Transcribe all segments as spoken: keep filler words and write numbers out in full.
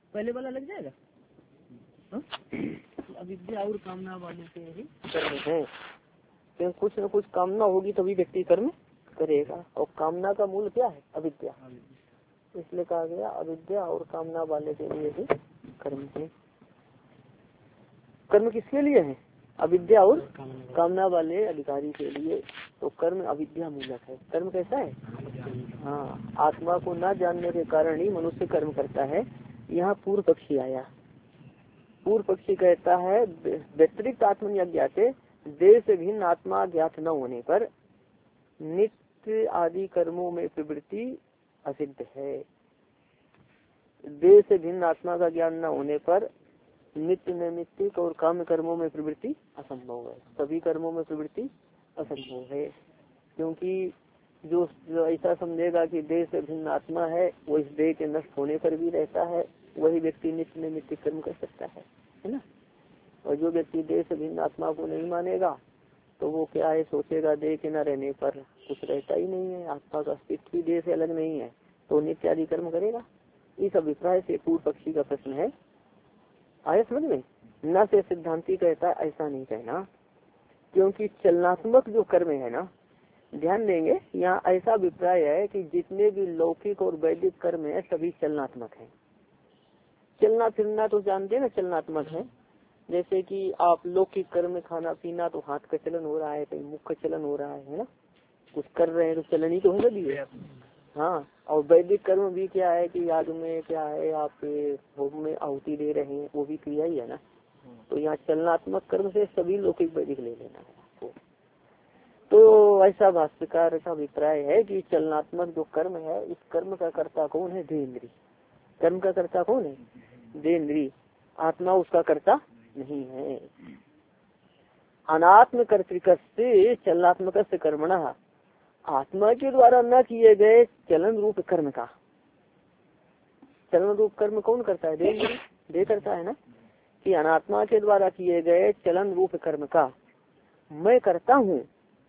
पहले वाला लग जाएगा। अविद्या और कामना वाले से ही कर्म है, क्योंकि कुछ न कुछ कामना होगी तभी व्यक्ति कर्म करेगा, और कामना का मूल क्या है? अविद्या। इसलिए कहा गया अविद्या और कामना वाले के लिए ही कर्म है। कर्म किसके लिए है? अविद्या और कामना वाले अधिकारी के लिए। तो कर्म अविद्या मूलक है। कर्म कैसा है? हाँ, आत्मा को न जानने के कारण ही मनुष्य कर्म करता है। यहाँ पूर्व पक्षी आया। पूर्व पक्षी कहता है व्यतिरिक्त आत्मनि अज्ञाते देह से भिन्न आत्मा ज्ञात न होने पर नित्य आदि कर्मों में प्रवृत्ति असिद्ध है। देह से भिन्न आत्मा का ज्ञान न होने पर नित्य नैमित्तिक और काम कर्मों में प्रवृत्ति असंभव है। सभी कर्मों में प्रवृत्ति असंभव है, क्योंकि जो, जो ऐसा समझेगा कि देह से भिन्न आत्मा है वो इस देह के नष्ट होने पर भी रहता है, वही व्यक्ति नित्य नैमित्तिक कर्म कर सकता है, है ना। और जो व्यक्ति देह से भिन्न आत्मा को नहीं मानेगा तो वो क्या है, सोचेगा देह के न रहने पर कुछ रहता ही नहीं है, आत्मा का अस्तित्व भी देह से अलग नहीं है, तो नित्य आदि कर्म करेगा। इस अभिप्राय से पूर्व पक्षी का प्रश्न है। आया समझ में? न से सिद्धांति कहता है ऐसा नहीं कहना, क्योंकि चलनात्मक जो कर्म है ना, ध्यान देंगे यहाँ ऐसा अभिप्राय है कि जितने भी लौकिक और वैदिक कर्म है सभी चलनात्मक है। चलना फिरना तो जानते हैं ना, चलनात्मक है। जैसे कि आप लौकिक कर्म में खाना पीना तो हाथ का चलन हो रहा है, कहीं मुख का चलन हो रहा है ना, कुछ कर रहे हैं तो चलन ही तो होगा दिए। हाँ, और वैदिक कर्म भी क्या है कि याग में क्या है आप होम में आहुति दे रहे हैं, वो भी क्रिया ही है ना। तो यहाँ चलनात्मक कर्म से सभी लौकिक वैदिक ले लेना है आपको। तो ऐसा भाष्यकार का अभिप्राय है कि चलनात्मक जो कर्म है इस कर्म का कर्ता कौन है? देहेंद्री। कर्म का कर्ता कौन है? देहेंद्री। आत्मा उसका कर्ता नहीं है। अनात्म कर्तिक से चलनात्मक से कर्मणः, आत्मा के द्वारा न किए गए चलन रूप कर्म का, चलन रूप कर्म कौन करता है? देह दे करता है ना, कि अनात्मा के द्वारा किए गए चलन रूप कर्म का मैं करता हूँ।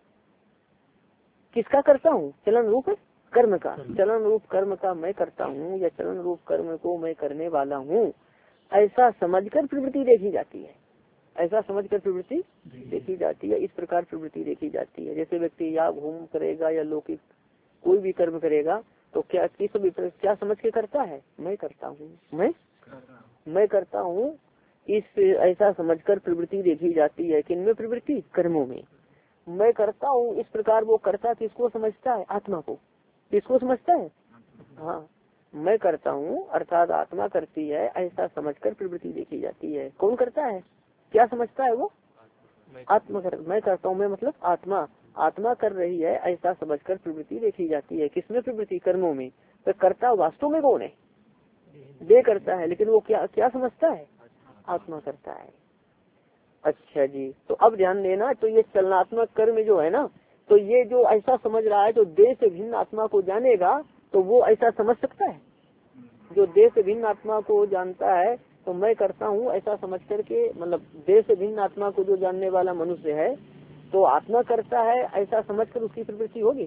किसका करता हूँ? चलन रूप कर्म का। चलन रूप कर्म का मैं करता हूँ या चलन रूप कर्म को मैं करने वाला हूँ, ऐसा समझकर प्रवृत्ति देखी जाती है। ऐसा समझकर प्रवृत्ति देखी जाती है। इस प्रकार प्रवृत्ति देखी जाती है। जैसे व्यक्ति याग होम करेगा या लौकिक कोई भी कर्म करेगा तो क्या किस क्या समझ के करता है? मैं करता हूँ, मैं मैं करता हूँ। इस ऐसा समझकर प्रवृत्ति देखी जाती है। किनमें प्रवृत्ति? कर्मों में। मैं करता हूँ इस प्रकार वो करता किसको समझता है? आत्मा को। किसको समझता है? हाँ, मैं करता हूँ अर्थात आत्मा करती है, ऐसा समझकर प्रवृत्ति देखी जाती है। कौन करता है? क्या समझता है वो? आत्मा कर, मैं करता हूँ मैं मतलब आत्मा आत्मा कर रही है, ऐसा समझकर प्रवृत्ति देखी जाती है। किसमें प्रवृत्ति? कर्मों में। तो करता वास्तव में कौन है? दे करता है, लेकिन वो क्या क्या समझता है? आत्मा करता है। अच्छा जी, तो अब ध्यान देना, तो ये चलनात्मक कर्म जो है ना, तो ये जो ऐसा समझ रहा है, जो देह से भिन्न आत्मा को जानेगा तो वो ऐसा समझ सकता है। जो देह से भिन्न आत्मा को जानता है तो मैं करता हूँ ऐसा समझ करके, मतलब देह से भिन्न आत्मा को जो जानने वाला मनुष्य है तो आत्मा करता है ऐसा समझकर उसकी प्रवृत्ति होगी।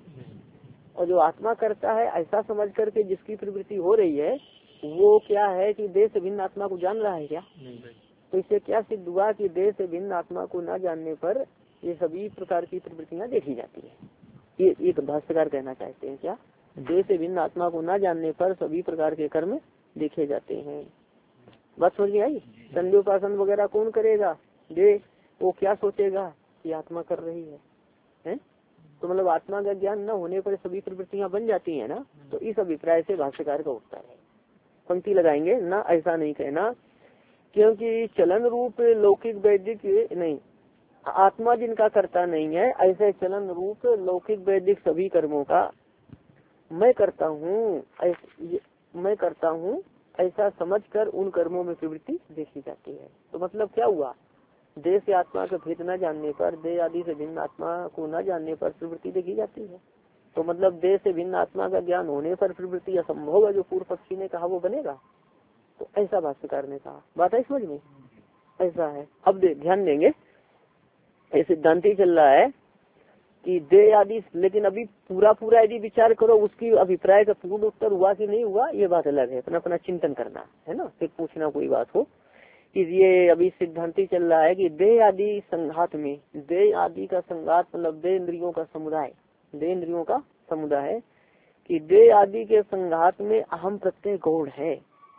और जो आत्मा करता है ऐसा समझ करके जिसकी प्रवृत्ति हो रही है वो क्या है कि देह से भिन्न आत्मा को जान रहा है क्या? तो इससे क्या सिद्ध हुआ कि देह से भिन्न आत्मा को न जानने पर ये सभी प्रकार की प्रवृत्तियाँ देखी जाती है। ये एक भाष्यकार कहना चाहते हैं क्या? देह से भिन्न आत्मा को न जानने पर सभी प्रकार के कर्म देखे जाते हैं। बात समझ में आई? संध्योपासन वगैरह कौन करेगा? देह। वो क्या सोचेगा कि आत्मा कर रही है, है? तो मतलब आत्मा का ज्ञान न होने पर सभी प्रवृत्तियां बन जाती है ना। तो इस अभिप्राय से भाष्यकार का उत्तर है। पंक्ति लगाएंगे ना, ऐसा नहीं कहना, क्योंकि चलन रूप लौकिक वैदिक नहीं, आत्मा जिनका करता नहीं है ऐसे चलन रूप लौकिक वैदिक सभी कर्मों का मैं करता हूँ मैं करता हूँ ऐसा समझकर उन कर्मों में प्रवृत्ति देखी जाती है। तो मतलब क्या हुआ? देह से आत्मा का भेद न जानने पर, देह आदि से भिन्न आत्मा को न जानने पर प्रवृत्ति देखी जाती है। तो मतलब देह से भिन्न आत्मा का ज्ञान होने पर प्रवृत्ति असंभव है, जो पूर्व पक्षी ने कहा वो बनेगा। तो ऐसा भाष्यकार ने कहा। बात है समझ में? ऐसा है। अब ध्यान देंगे, ये सिद्धांति चल रहा है कि दे आदि, लेकिन अभी पूरा पूरा यदि विचार करो उसकी अभिप्राय का पूर्ण उत्तर हुआ कि नहीं हुआ ये बात अलग है, अपना अपना चिंतन करना है ना, फिर पूछना कोई बात हो। कि ये अभी सिद्धांति चल रहा है कि देह आदि संघात में, देह आदि का संघात मतलब देह इंद्रियों का समुदाय, देह इंद्रियों का समुदाय, कि देह आदि के संघात में अहम प्रत्यय गौण है।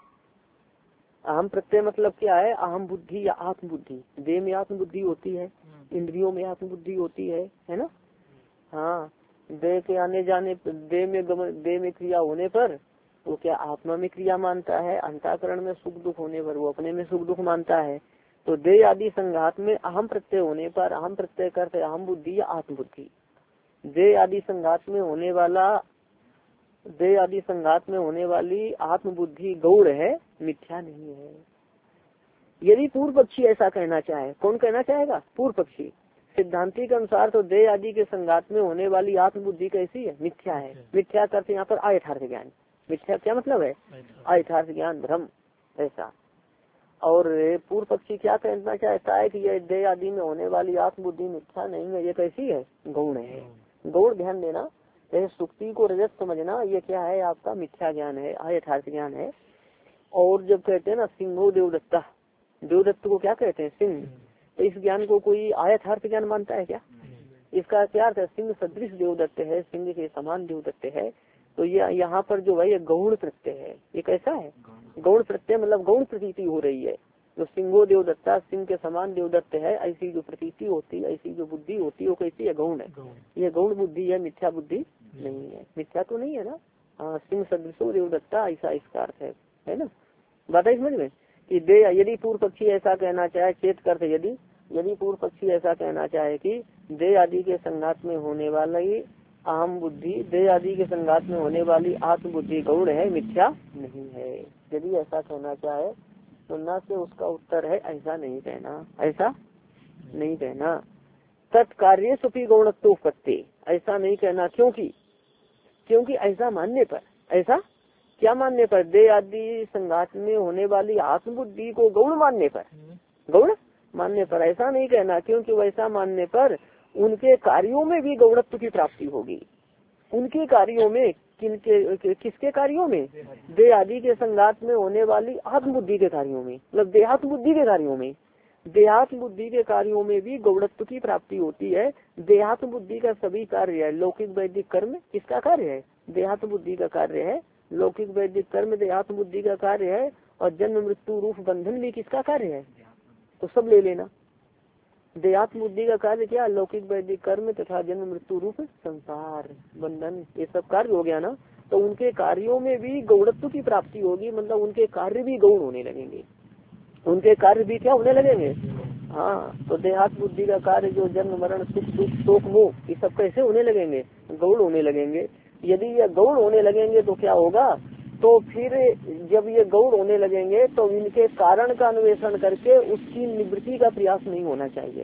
अहम प्रत्यय मतलब क्या है, अहम बुद्धि या आत्म बुद्धि। देह में आत्म बुद्धि होती है, इंद्रियों में आत्म बुद्धि होती है, है ना। हाँ, देह के आने जाने, देह में देह में क्रिया होने पर वो क्या आत्मा में क्रिया मानता है, अंतःकरण में सुख दुख होने पर वो अपने में सुख दुख मानता है। तो देह आदि संघात में अहम प्रत्यय होने पर, अहम प्रत्यय करते अहम बुद्धि या आत्म बुद्धि। देह आदि संघात में होने वाला, देह आदि संघात में होने वाली आत्म बुद्धि गौड़ है, मिथ्या नहीं है। यदि पूर्व पक्षी ऐसा कहना चाहे, कौन कहना चाहेगा, पूर्व पक्षी। सिद्धांति के अनुसार तो देह आदि के संघात में होने वाली आत्म बुद्धि कैसी है, मिथ्या है। मिथ्या करते यहाँ पर अयथार्थ ज्ञान, मिथ्या क्या मतलब है, अयथार्थ ज्ञान, भ्रम, ऐसा। और पूर्व पक्षी क्या कहना चाहता है कि ये देह आदि में होने वाली आत्म बुद्धि मिथ्या नहीं है, ये कैसी है, गौण है। गौण ध्यान देना, जैसे सुक्ति को रजत समझना, ये क्या है आपका मिथ्या ज्ञान है, अयथार्थ ज्ञान है। और जब कहते हैं ना सिंहो देवदत्ता, देवदत्त को क्या कहते हैं, सिंह, तो इस ज्ञान को कोई अयथार्थ ज्ञान मानता है क्या। इसका क्या अर्थ है, सिंह सदृश देवदत्त है, सिंह के समान देवदत्त है। तो ये यहाँ पर जो है ये गौण प्रत्यय है। ये कैसा है, गौण प्रत्यय मतलब गौण प्रतीति हो रही है। जो सिंहो देवदत्ता, सिंह के समान देवदत्त है, ऐसी जो प्रतीति होती है, ऐसी जो बुद्धि होती है वो कैसी है, गौण है। ये गौण बुद्धि है, मिथ्या बुद्धि नहीं है। मिथ्या तो नहीं है ना। हाँ, सिंह सदृशो देवदत्ता ऐसा इसका अर्थ है, है ना। बात है समझ में कि दे, यदि पूर्व पक्षी ऐसा कहना चाहे, चेत करते यदि यदि पूर्व पक्षी ऐसा कहना चाहे कि देह आदि के संघात में होने वाला ही अहम बुद्धि, देह आदि के संघात में होने वाली आत्म बुद्धि गौण है, मिथ्या नहीं है, यदि ऐसा कहना चाहे तो न से उसका उत्तर है ऐसा नहीं कहना, ऐसा नहीं कहना। तत्कार्य सुपी गौणत्वोपत्ति, ऐसा नहीं कहना, क्योंकि क्योंकि ऐसा मानने पर, ऐसा क्या मानने पर, देह आदि संघात में होने वाली आत्म बुद्धि को गौण मानने पर, गौण मानने पर ऐसा नहीं कहना, क्योंकि वैसा मानने पर उनके कार्यों में भी गौणत्व की प्राप्ति होगी। उनके कार्यों में, किनके, किसके कार्यों में, देह आदि के संघात में होने वाली आत्म बुद्धि के कार्यों में, मतलब देहात्म बुद्धि के कार्यों में, देहात्म बुद्धि के कार्यों में भी गौणत्व की प्राप्ति होती है। देहात्म बुद्धि का सभी कार्य है, लौकिक वैदिक कर्म किसका कार्य है, देहात्म बुद्धि का कार्य है। लौकिक वैदिक कर्म देहात्म बुद्धि का कार्य है, और जन्म मृत्यु रूप बंधन भी किसका कार्य है, तो सब ले लेना। देहात्म बुद्धि का कार्य क्या, लौकिक वैदिक कर्म तथा जन्म मृत्यु रूप संसार बंधन, ये सब कार्य हो गया ना। तो उनके कार्यों में भी गौणत्व की प्राप्ति होगी, मतलब उनके कार्य भी गौण होने लगेंगे, उनके कार्य भी क्या होने लगेंगे। हाँ, तो देहात्म बुद्धि का कार्य जो जन्म मरण सुख दुख शोक मोह, ये सब कैसे होने लगेंगे, गौण होने लगेंगे। यदि ये गौण होने लगेंगे तो क्या होगा, तो फिर जब ये गौण होने लगेंगे तो इनके कारण का अन्वेषण करके उसकी निवृत्ति का प्रयास नहीं होना चाहिए।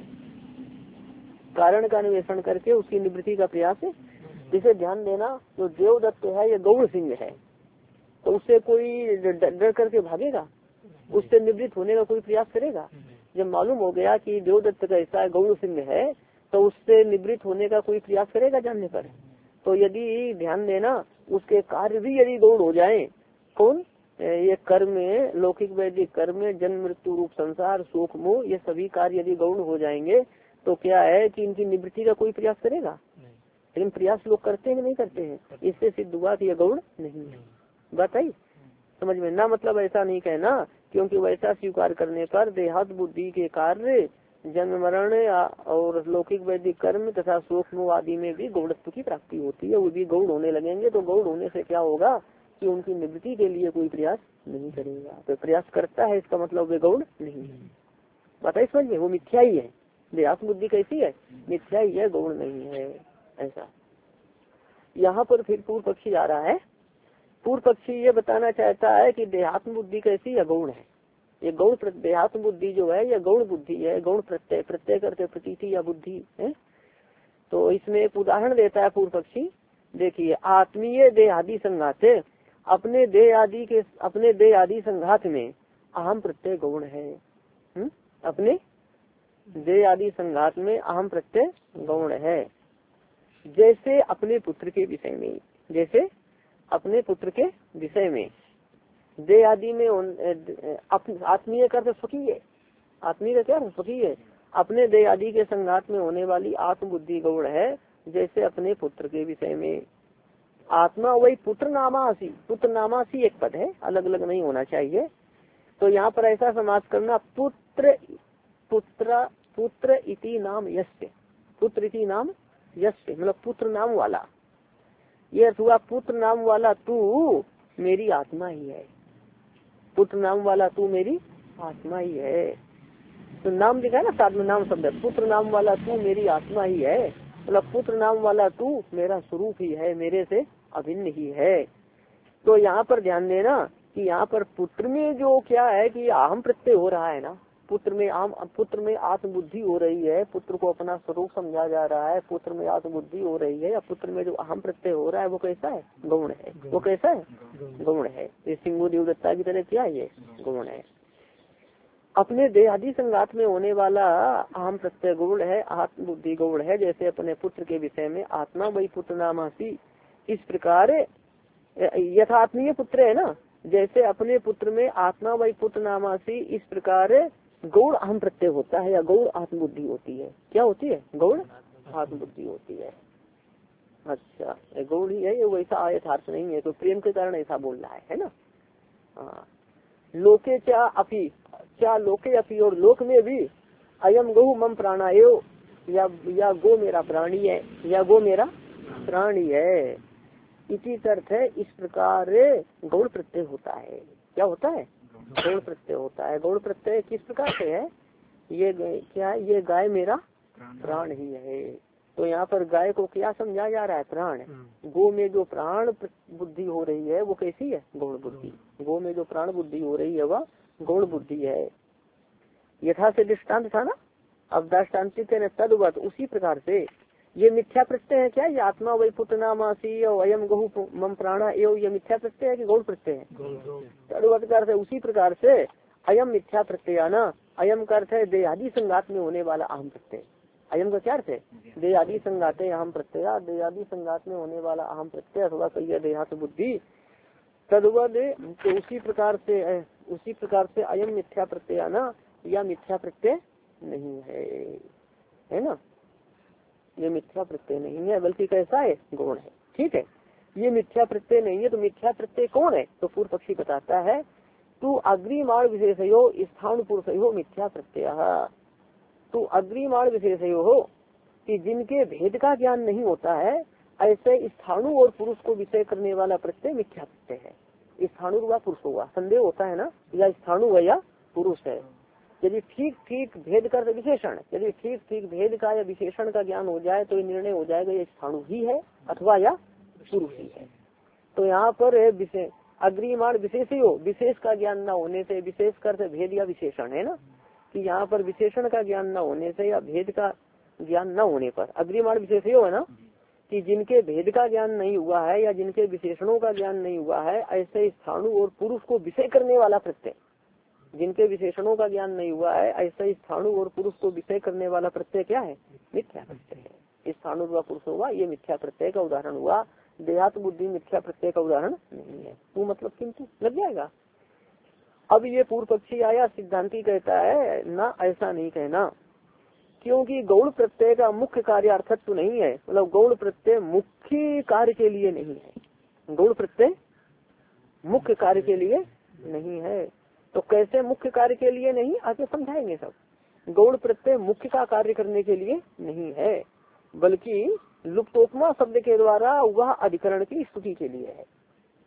कारण का अन्वेषण करके उसकी निवृत्ति का प्रयास, जिसे ध्यान देना, जो देवदत्त है ये गौण सिंह है, तो उससे कोई डर करके भागेगा, उससे निवृत्त होने का कोई प्रयास करेगा। जब मालूम हो गया कि देवदत्त का ऐसा गौण सिंह है तो उससे निवृत्त होने का कोई प्रयास करेगा जानने पर। तो यदि ध्यान देना उसके कार्य भी यदि गौण हो जाए, कौन, ये कर्म, लौकिक वैदिक कर्म, जन्म मृत्यु रूप संसार सुख मोह, ये सभी कार्य यदि गौण हो जाएंगे तो क्या है कि इनकी निवृत्ति का कोई प्रयास करेगा। लेकिन प्रयास लोग करते हैं कि नहीं करते हैं, इससे सिद्ध हुआ कि ये गौण नहीं है। बात आई समझ में ना, मतलब ऐसा नहीं कहना, क्योंकि वैसा स्वीकार करने पर देहात बुद्धि के कार्य जन्म मरण और लौकिक वैदिक कर्म तथा सूक्ष्म आदि में भी गौणत्व की प्राप्ति होती है, वो भी गौण होने लगेंगे। तो गौण होने से क्या होगा कि उनकी निवृत्ति के लिए कोई प्रयास नहीं करेगा। तो प्रयास करता है इसका मतलब वे गौण नहीं है। बताइए समझ में, वो मिथ्या ही है। देहात्म बुद्धि कैसी है, मिथ्या ही है, गौण नहीं है। ऐसा यहाँ पर फिर पूर्व पक्षी आ रहा है। पूर्व पक्षी ये बताना चाहता है कि देहात्म बुद्धि कैसी है, गौण है। ये गौण देहात्म बुद्धि जो है ये गौण बुद्धि है, गौण प्रत्यय, प्रत्यय करते प्रतीति या बुद्धि है। तो इसमें एक उदाहरण देता है पूर्व पक्षी, देखिए, आत्मीय देह आदि संघात, अपने देह आदि के अपने देह आदि संघात में अहम प्रत्यय गौण है। हुँ? अपने देह आदि संघात में अहम प्रत्यय गौण है। जैसे अपने पुत्र के विषय में, जैसे अपने पुत्र के विषय में, दे आदि में आत्मीय का स्वकीय, आत्मीय का क्या स्वकीय, अपने दे आदि के संघात में होने वाली आत्मबुद्धि गौड़ है, जैसे अपने पुत्र के विषय में। आत्मा वही पुत्र नामासी, पुत्र नामासी एक पद है, अलग अलग नहीं होना चाहिए। तो यहाँ पर ऐसा समास करना, पुत्र पुत्र पुत्र इति नाम यस्य, पुत्र इति नाम यस्य मतलब पुत्र नाम वाला। ये अर्थ हुआ पुत्र नाम वाला तू मेरी आत्मा ही है, पुत्र नाम वाला तू मेरी आत्मा ही है। तो नाम दिखा ना साथ में नाम शब्द, पुत्र नाम वाला तू मेरी आत्मा ही है, मतलब पुत्र नाम वाला तू मेरा स्वरूप ही है, मेरे से अभिन्न ही है। तो यहाँ पर ध्यान देना कि यहाँ पर पुत्र में जो क्या है कि अहम प्रत्यय हो रहा है ना, पुत्र में आम पुत्र में आत्मबुद्धि हो रही है, पुत्र को अपना स्वरूप समझा जा रहा है, पुत्र में आत्मबुद्धि हो रही है, या पुत्र में जो अहम प्रत्यय हो रहा है वो कैसा है, गौण है। वो कैसा है, गौण है। ये सिंगो देवदत्ता की तरह क्या है, ये गौण है। अपने देहादि संगात में होने वाला अहम प्रत्यय गौण है, आत्मबुद्धि गौण है, जैसे अपने पुत्र के विषय में आत्मा वही पुत्र नामासी, इस प्रकार यथात्मीय पुत्र है ना, जैसे अपने पुत्र में आत्मा वही पुत्र नामासी, इस प्रकार गौड़ अहम प्रत्यय होता है या गौड़ आत्मबुद्धि होती है। क्या होती है, गौड़ आत्मबुद्धि होती है। अच्छा, गौड़ ही है, ये वैसा यथार्थ नहीं है, तो प्रेम के कारण ऐसा बोल रहा है, है ना। हाँ, लोके क्या अपी, क्या लोके अपी, और लोक में भी अयम गौ मम प्राणायो, या या गो मेरा प्राणी है, या गो मेरा प्राणी है, इसी अर्थ है। इस प्रकार गौड़ प्रत्यय होता है। क्या होता है, गौड़ प्रत्यय होता है। गौड़ प्रत्यय किस प्रकार से है, ये क्या है, ये गाय मेरा प्राण ही है। तो यहाँ पर गाय को क्या समझा जा रहा है, प्राण। गो में जो प्राण बुद्धि हो रही है वो कैसी है, गौड़ बुद्धि। गो में जो प्राण बुद्धि हो रही है वह गौड़ बुद्धि है। यथा से दृष्टान्त था ना, अब दृष्टान्तिक तद्वत उसी प्रकार से ये मिथ्या प्रत्यय है। क्या ये आत्मा वही पुत्र नामासी और अयम गहु मम प्राणा एवं, ये मिथ्या प्रत्यय है कि गौड़ प्रत्यय है, तद्वत का अर्थ है। उसी प्रकार से अयम मिथ्या प्रत्यय आना, अयम का अर्थ है देहादि संगात में होने वाला अहम प्रत्यय। अयम का क्या अर्थ है, देहादि संगाते अहम प्रत्यय, देहादि संगात में होने वाला अहम प्रत्यय अथवा कहिए देहात बुद्धि, तद्वत तो उसी प्रकार से उसी प्रकार से अयम मिथ्या प्रत्यय आना, या मिथ्या प्रत्यय नहीं है, है ना। ये मिथ्या प्रत्यय नहीं है, बल्कि कैसा है, गौण है। ठीक है, ये मिथ्या प्रत्यय नहीं है, तो मिथ्या प्रत्यय कौन है, तो पूर्व पक्षी बताता है, तू अग्रिमाण विशेषयो स्थान पुरुषयो मिथ्या प्रत्यय। तू अग्रिमाण विशेषयो हो कि जिनके भेद का ज्ञान नहीं होता है, ऐसे स्थाणु और पुरुष को विषय करने वाला प्रत्यय मिथ्या प्रत्यय है। स्थाणु हुआ पुरुष हुआ, संदेह होता है ना, या स्थाणु है या पुरुष है। यदि ठीक ठीक भेद कर विशेषण, यदि ठीक ठीक भेद का या विशेषण का ज्ञान हो जाए तो ये निर्णय हो जाएगा ये स्थाणु ही है अथवा या पुरुष ही है। तो यहाँ पर विशेष अग्रिमाण विशेष ही हो, विशेष का ज्ञान न होने से, विशेष कर भेद या विशेषण है ना, कि यहाँ पर विशेषण का ज्ञान न होने से या भेद का ज्ञान न होने पर अग्रिमाण विशेष ही हो है ना, कि जिनके भेद का ज्ञान नहीं हुआ है या जिनके विशेषणों का ज्ञान नहीं हुआ है, ऐसे स्थाणु और पुरुष को विषय करने वाला प्रत्यय, जिनके विशेषणों का ज्ञान नहीं हुआ है, ऐसा स्थाणु और पुरुष को विषय करने वाला प्रत्यय क्या है, मिथ्या प्रत्यय है। स्थाणु हुआ पुरुष हुआ, ये मिथ्या प्रत्यय का उदाहरण हुआ। देहात बुद्धि मिथ्या प्रत्यय का उदाहरण नहीं है। तू मतलब किंतु लग जाएगा। अब ये पूर्व पक्षी आया, सिद्धांती कहता है ना, ऐसा नहीं कहना, क्योंकि गौड़ प्रत्यय का मुख्य कार्यार्थत्व तो नहीं है, मतलब गौड़ प्रत्यय मुख्य कार्य के लिए नहीं है। गौड़ प्रत्यय मुख्य कार्य के लिए नहीं है। तो कैसे मुख्य कार्य के लिए नहीं, आगे समझाएंगे सब। गौड़ प्रत्यय मुख्य का कार्य करने के लिए नहीं है, बल्कि लुप्तोपमा शब्द के द्वारा वह अधिकरण की स्तुति के लिए है।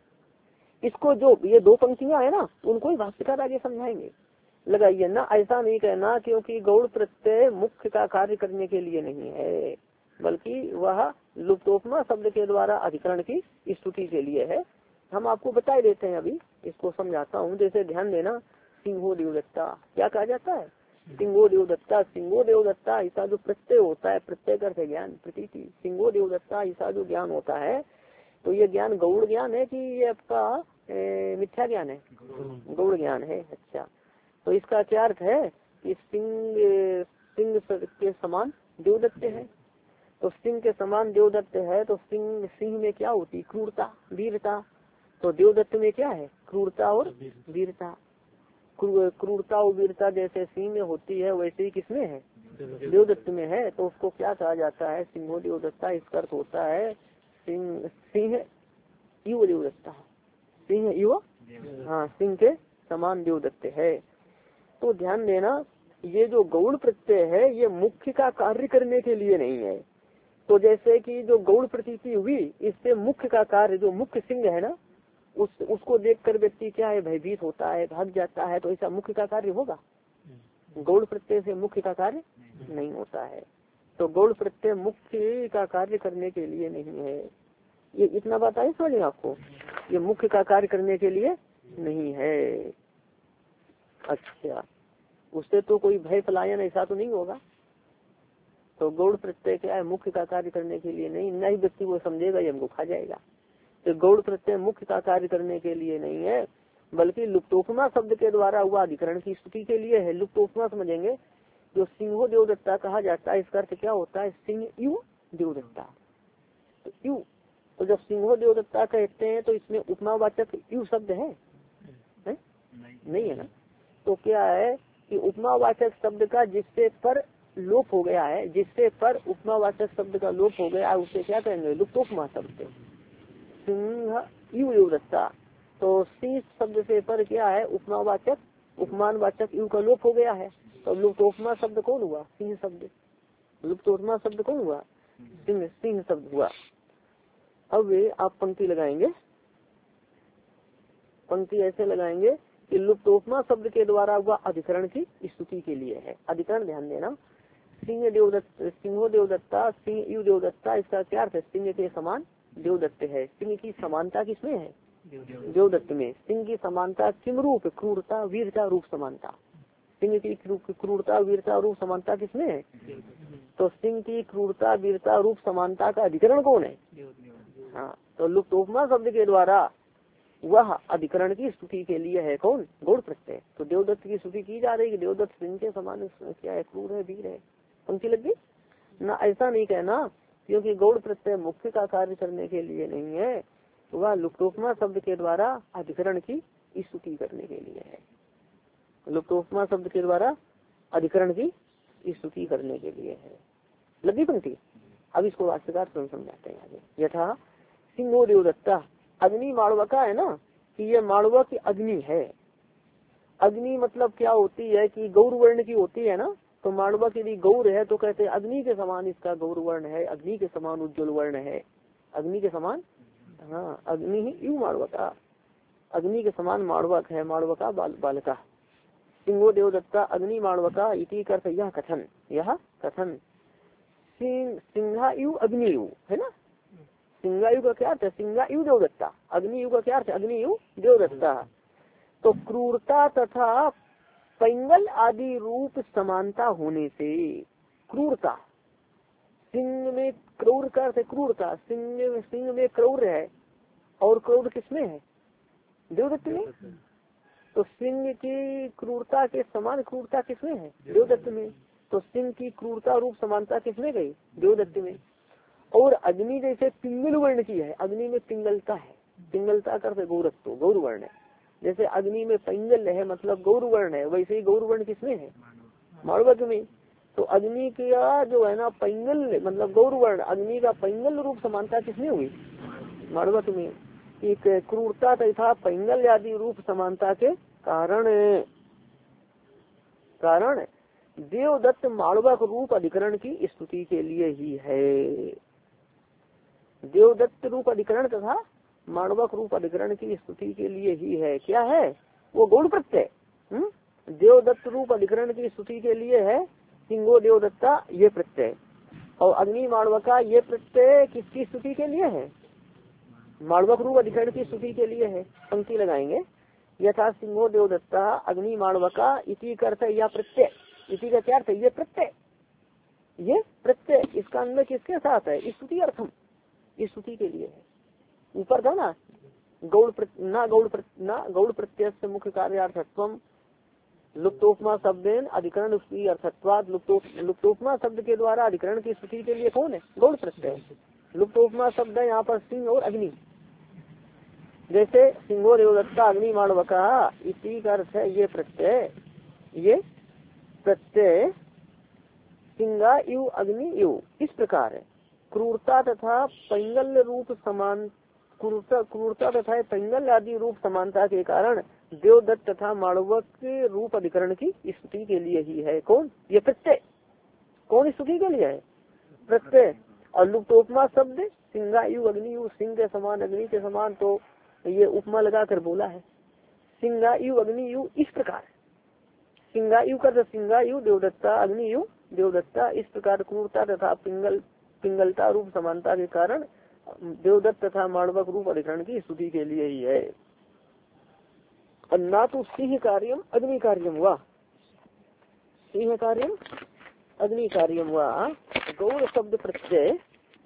इसको जो ये दो पंक्तियां है ना, उनको ही भाष्यकार आगे समझाएंगे। लगाइए ना, ऐसा नहीं कहना क्योंकि गौड़ प्रत्यय मुख्य का कार्य करने के लिए नहीं है, बल्कि वह लुप्तोपमा शब्द के द्वारा अधिकरण की स्तुति के लिए है। हम आपको बता देते हैं, अभी इसको समझाता हूँ। जैसे ध्यान देना, सिंहो देवदत्ता क्या कहा जाता है, सिंहो देवदत्ता। सिंहो देवदत्ता ऐसा जो प्रत्यय होता है, प्रत्यय करते ज्ञान प्रतीति, सिंहो देवदत्ता ऐसा जो ज्ञान होता है, तो ये ज्ञान गौड़ ज्ञान है कि ये आपका मिथ्या ज्ञान है, गौड़ ज्ञान है। अच्छा, तो इसका क्या अर्थ है कि सिंह सिंह के समान देवदत्त है, तो सिंह के समान देवदत्त है, तो सिंह सिंह में क्या होती, क्रूरता वीरता। तो देवदत्त में क्या है, क्रूरता और वीरता। क्रूरता और वीरता जैसे सिंह में होती है वैसे ही किसमें है, देवदत्त में है। तो उसको क्या कहा जाता है, सिंहो देवदत्ता। इसका अर्थ होता है सिंह सिंह युव देवदत्ता, सिंह युव, हाँ सिंह के समान देवदत्त है। तो ध्यान देना, ये जो गौड़ प्रत्यय है ये मुख्य का कार्य करने के लिए नहीं है। तो जैसे कि जो गौड़ प्रतीति हुई, इससे मुख्य का कार्य, जो मुख्य सिंह है ना, उस उसको देखकर व्यक्ति क्या है, भयभीत होता है, भाग जाता है। तो ऐसा मुख्य का कार्य होगा, गौड़ प्रत्यय से मुख्य का कार्य नहीं होता है। तो गौड़ प्रत्यय मुख्य का कार्य करने के लिए नहीं है। ये इतना बात आई समझ आपको, ये मुख्य का कार्य करने के लिए नहीं है। अच्छा, उससे तो कोई भय पलायन ऐसा तो नहीं होगा। तो गौड़ प्रत्यय क्या है, मुख्य का कार्य करने के लिए नहीं, नहीं व्यक्ति वो समझेगा ये हमको खा जाएगा। तो गौड़ प्रत्यय मुख्य का कार्य करने के लिए नहीं है, बल्कि लुप्तोपमा शब्द के द्वारा हुआ अधिकरण की स्तुति के लिए है। लुप्तोपमा समझेंगे, जो सिंहो देवदत्ता कहा जाता है, इसका अर्थ क्या होता है, सिंह यू देवदत्ता। तो यू, तो जब सिंहो देवदत्ता कहते हैं तो इसमें उपमावाचक यू शब्द है, है? नहीं।, नहीं है ना। तो क्या है कि उपमावाचक शब्द का जिससे पर लोप हो गया है, जिससे पर उपमावाचक शब्द का लोप हो गया है, उसे क्या कहेंगे, लुप्तोपमा शब्द, सिंह यू देवदत्ता। तो सिंह शब्द से पर क्या है, उपमावाचक उपमानवाचक यू का लोप हो गया है। तो लुप्तोपमा शब्द कौन हुआ, सिंह शब्द। लुप्तोपमा शब्द कौन हुआ, सिंह सिंह शब्द हुआ। अब आप पंक्ति लगाएंगे, पंक्ति ऐसे लगाएंगे कि लुप्तोपमा शब्द के द्वारा हुआ अधिकरण की स्तुति के लिए है। अधिकरण ध्यान देना, सिंह देवदत्त, सिंहो देवदत्ता, सिंह यू देवदत्ता, इसका क्या अर्थ है, सिंह के समान देवदत्त है। सिंह की समानता किसमें है, देवदत्त में। सिंह की समानता किम रूप, क्रूरता वीरता रूप समानता। सिंह की क्रूरता वीरता रूप समानता किसमें है, तो सिंह की क्रूरता वीरता रूप समानता का अधिकरण कौन है, हाँ। तो लुप्तोपमा शब्द के द्वारा वह अधिकरण की स्तुति के लिए है कौन, गौड़ प्रत्यय। तो देवदत्त की स्तुति की जा रही है, देवदत्त सिंह के समान क्या है, क्रूर है, वीर है। पंक्ति लग गई ना, ऐसा नहीं कहना, क्योंकि गौड़ प्रत्यय मुख्य का कार्य करने के लिए नहीं है, वह लुप्तोपमा शब्द के द्वारा अधिकरण की स्तुति करने के लिए है। लुप्तोपमा शब्द के द्वारा अधिकरण की स्तुति करने के लिए है। लगी पंक्ति। अब इसको वास्तवकार समझाते हैं आगे। यथा सिंहो देवदत्ता, अग्नि माड़वका है ना, कि ये माड़वा की अग्नि है। अग्नि मतलब क्या होती है कि गौर वर्ण की होती है ना, तो माड़वा की यदि गौर है तो कहते हैं अग्नि के समान इसका गौर वर्ण है, अग्नि के समान उज्ज्वल वर्ण है, अग्नि के समान, हाँ अग्नि ही यू माड़वका, अग्नि के समान माड़वक है, माड़वका बाल, बालका। सिंहो देवदत्ता अग्नि माड़वका इति अर्थ यह कथन, यह कथन सिंहायु अग्नियु है ना। सिंहायु का क्या अर्थ है, सिंहायु देवदत्ता, अग्नियु का क्या अर्थ है, अग्नियु देवदत्ता। तो क्रूरता तथा पैंगल आदि रूप समानता होने से, क्रूरता, सिंह में क्रूर का अर्थ है क्रूरता, सिंह में सिंह में क्रूर है, और क्रूर किसमें है, देवदत्त में। तो सिंह की क्रूरता के समान क्रूरता किसमें है, देवदत्त में। तो सिंह की क्रूरता रूप समानता किसमें गई, देवदत्त में। और अग्नि जैसे पिंगल वर्ण की है, अग्नि में पिंगलता है, पिंगलता करते गौरत्व, गौर वर्ण है। जैसे अग्नि में पिंगल है मतलब गौर वर्ण है, वैसे ही गौर वर्ण किसमें है, माड़वक में। तो अग्नि का जो है ना पिंगल मतलब गौर वर्ण, अग्नि का पिंगल रूप समानता किसमें हुई, माड़वक में। एक क्रूरता तथा पिंगल आदि रूप समानता के कारण कारण देवदत्त माड़वक रूप अधिकरण की स्तुति के लिए ही है। देवदत्त रूप अधिकरण तथा माड़वक रूप अधिकरण की स्तुति के लिए ही है। क्या है वो, गौड़ प्रत्यय। देवदत्त रूप अधिकरण की स्तुति के लिए है सिंहो देवदत्ता ये प्रत्यय, और अग्नि माड़वका ये प्रत्यय किसकी स्तुति के लिए है, माड़वक रूप अधिकरण की स्तुति के लिए है। पंक्ति लगाएंगे, यथा सिंहो देवदत्ता अग्नि माड़वका इति अर्थ या प्रत्यय, इसी का क्या अर्थ है, ये प्रत्यय, ये प्रत्यय इसका अन्वय किसके साथ है, स्तुति अर्थम, स्तुति के लिए है। ऊपर था ना गौड़ ना गौड़ ना गौड़ प्रत्यय से मुख्य कार्यार्थत्वम लुप्तोपमा शब्देन अधिकरण स्तुति अर्थत्वाद। लुप्तो लुप्तोपमा शब्द के द्वारा अधिकरण की स्तुति के लिए कौन है? गौड़ प्रत्यय। लुप्तोपमा शब्द है यहाँ पर सिंह और अग्नि। जैसे सिंहो देवदत्ता अग्नि माणवका, इसी का अर्थ है ये प्रत्यय, ये प्रत्यय सिंगा यु अग्नि यु इस प्रकार है। क्रूरता तथा पैंगल्य रूप समान क्रूरता क्रूरता तथा पैंगल्य आदि रूप समानता के कारण देवदत्त तथा माणवक के रूप अधिकरण की स्तुति के लिए ही है। कौन? ये प्रत्यय। कौन स्तुति के लिए है? प्रत्यय। और लुप्तोपमा शब्द सिंगा यु अग्नि यु, सिंह के समान अग्नि के समान, तो ये उपमा लगा कर बोला है। सिंगा यु अग्नि यु इस प्रकार, सिंगा यु कर सिंगा यु देवदत्ता अग्नि यु देवदत्ता, इस प्रकार क्रूरता तथा पिंगल पिंगलता रूप समानता के कारण देवदत्त तथा माणवक रूप अधिकरण की स्तुति के लिए ही है। और ना तो सिंह कार्यम अग्नि कार्यम हुआ, सिंह कार्यम अग्नि कार्यम हुआ। गौड़ शब्द प्रत्यय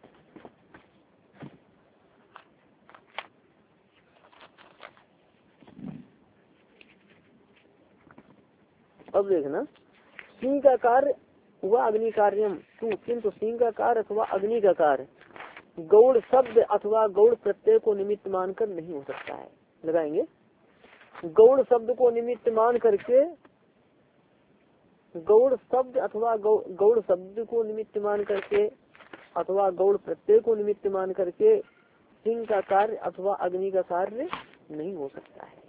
अब देखना, सिंह का कार्य हुआ अग्नि कार्यम तू, किंतु सिंह का कार्य अथवा अग्नि का कार्य गौड़ शब्द अथवा गौड़ प्रत्यय को निमित्त मानकर नहीं हो सकता है। लगाएंगे, गौड़ शब्द को निमित्त मान करके, गौड़ शब्द अथवा गौड़ शब्द को निमित्त मान करके अथवा गौड़ प्रत्यय को निमित्त मान करके सिंह का कार्य अथवा अग्नि का कार्य नहीं हो सकता है।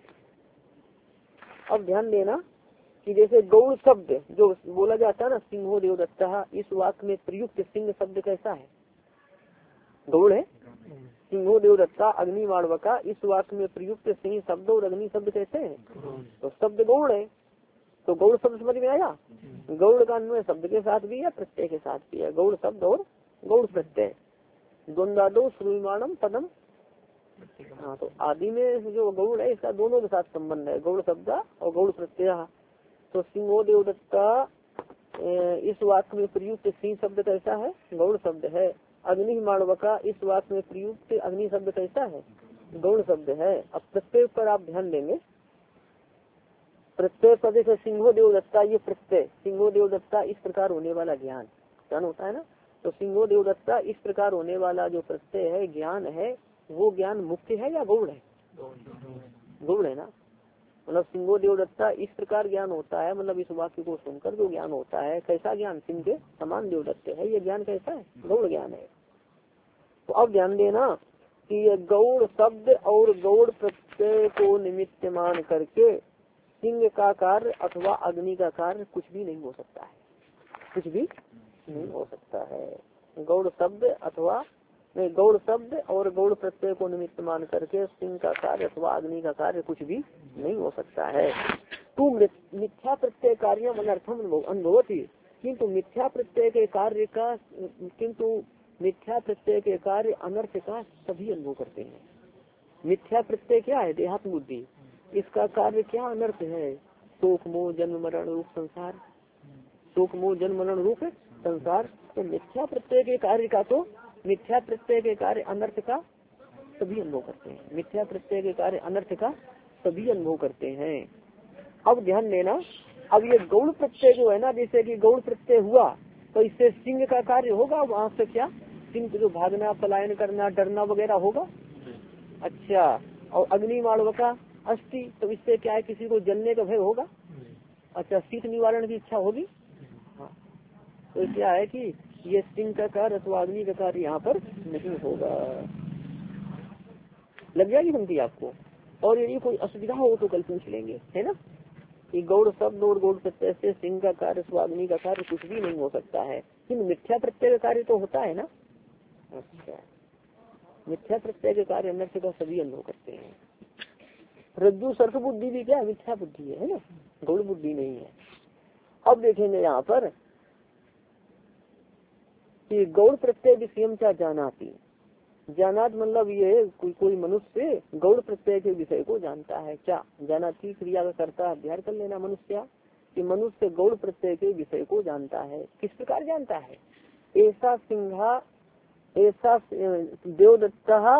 अब ध्यान देना कि जैसे गौड़ शब्द जो बोला जाता है ना, सिंहो देवदत्ता, इस वाक्य में प्रयुक्त सिंह शब्द कैसा है? गौड़ है। सिंहो देवदत्ता अग्नि माणवका, इस वाक्य में प्रयुक्त सिंह शब्द और अग्नि शब्द कैसे हैं? तो शब्द गौड़ है। तो गौड़ शब्द समझ में आया। गौड़ का अन्वय शब्द के साथ भी है, प्रत्यय के साथ भी है। गौड़ शब्द और गौड़ प्रत्यय द्वंद्वादो श्रूयमाणम पदम। हाँ, तो आदि में जो गौड़ है इसका दोनों के साथ संबंध है, गौड़ शब्द और गौड़ प्रत्यय। तो सिंहो देवदत्ता इस वाक्य में प्रयुक्त सिंह शब्द कैसा है? गौड़ शब्द है। अग्नि माणवका, इस वाक्य में प्रयुक्त अग्नि शब्द कैसा है? गौड़ शब्द है। अब प्रत्यय पर आप ध्यान देंगे, प्रत्यय पद से सिंहो देवदत्ता, ये प्रत्यय सिंहो देवदत्ता इस प्रकार होने वाला ज्ञान ज्ञान होता है ना। तो सिंहो देवदत्ता इस प्रकार होने वाला जो प्रत्यय है, ज्ञान है, वो ज्ञान मुख्य है या गौड़ है? गौड़ है ना। मतलब सिंहो देवदत्ता इस प्रकार ज्ञान होता है, मतलब इस वाक्य को सुनकर जो ज्ञान होता है, कैसा ज्ञान? सिंह के समान देवदत्त है, ये ज्ञान कैसा है? गौड़ ज्ञान है। तो अब ध्यान देना कि ये गौड़ शब्द और गौड़ प्रत्यय को निमित्त मान करके सिंह का कार्य अथवा अग्नि का कार्य कुछ भी नहीं हो सकता है, कुछ भी नहीं हो सकता है। गौड़ शब्द अथवा नहीं, गौड़ शब्द और गौड़ प्रत्यय को निमित्त मान करके सिंह का कार्य अथवा अग्नि का कार्य कुछ भी नहीं हो सकता है। तू मिथ्या प्रत्यय कार्य अनर्थम अनुभवती, किंतु मिथ्या प्रत्यय के कार्य का किंतु मिथ्या प्रत्यय के कार्य अनर्थ का सभी अनुभव करते हैं। मिथ्या प्रत्यय क्या है? देहात्म बुद्धि। इसका कार्य क्या? अनर्थ है। शोक मोह जन्म मरण रूप संसार, शोक मोह जन्म मरण रूप संसार। तो मिथ्या प्रत्यय के कार्य का तो मिथ्या प्रत्यय के कार्य अनर्थ का सभी अनुभव करते हैं। मिथ्या प्रत्यय के कार्य अनर्थ का सभी अनुभव करते हैं। अब ध्यान देना, अब ये गौड़ प्रत्यय जो है ना, जैसे कि गौड़ प्रत्यय हुआ तो इससे सिंह का कार्य होगा। वहाँ से क्या? सिंह जो भागना, पलायन करना, डरना वगैरह होगा। अच्छा, और अग्नि माणवका अस्थि, तो इससे क्या है? किसी को जलने का भय होगा। अच्छा, शीत निवारण की इच्छा होगी। हाँ, तो क्या है कि ये सिंह का कार्य अथवा अग्नि का कार्य यहाँ पर नहीं होगा। लग जाएगी पंक्ति आपको। और यदि कोई असुविधा हो तो कल पूछ लेंगे, है ना, कि गौड़ शब्द और गौड़ प्रत्यय से सिंह का कार्य अथवा अग्नि का कार्य कुछ भी नहीं हो सकता है, किन्तु मिथ्या प्रत्यय का कार्य तो होता है ना। अच्छा, मिथ्या प्रत्यय के कार्य अनर्थ का सभी अनुभव करते हैं। रज्जु सर्प बुद्धि भी क्या? मिथ्या बुद्धि है, है ना, गौड़ बुद्धि नहीं है। अब देखेंगे यहाँ पर कि गौड़ प्रत्यय विषयम क्या जानाती। जानात मतलब ये कोई कोई मनुष्य गौड़ प्रत्यय के विषय को जानता है। क्या जानाती? क्रिया का कर्ता अध्ययन कर लेना। मनुष्य कि मनुष्य गौड़ प्रत्यय के विषय को जानता है। किस प्रकार जानता है? ऐसा सिंहा ऐसा देवदत्ता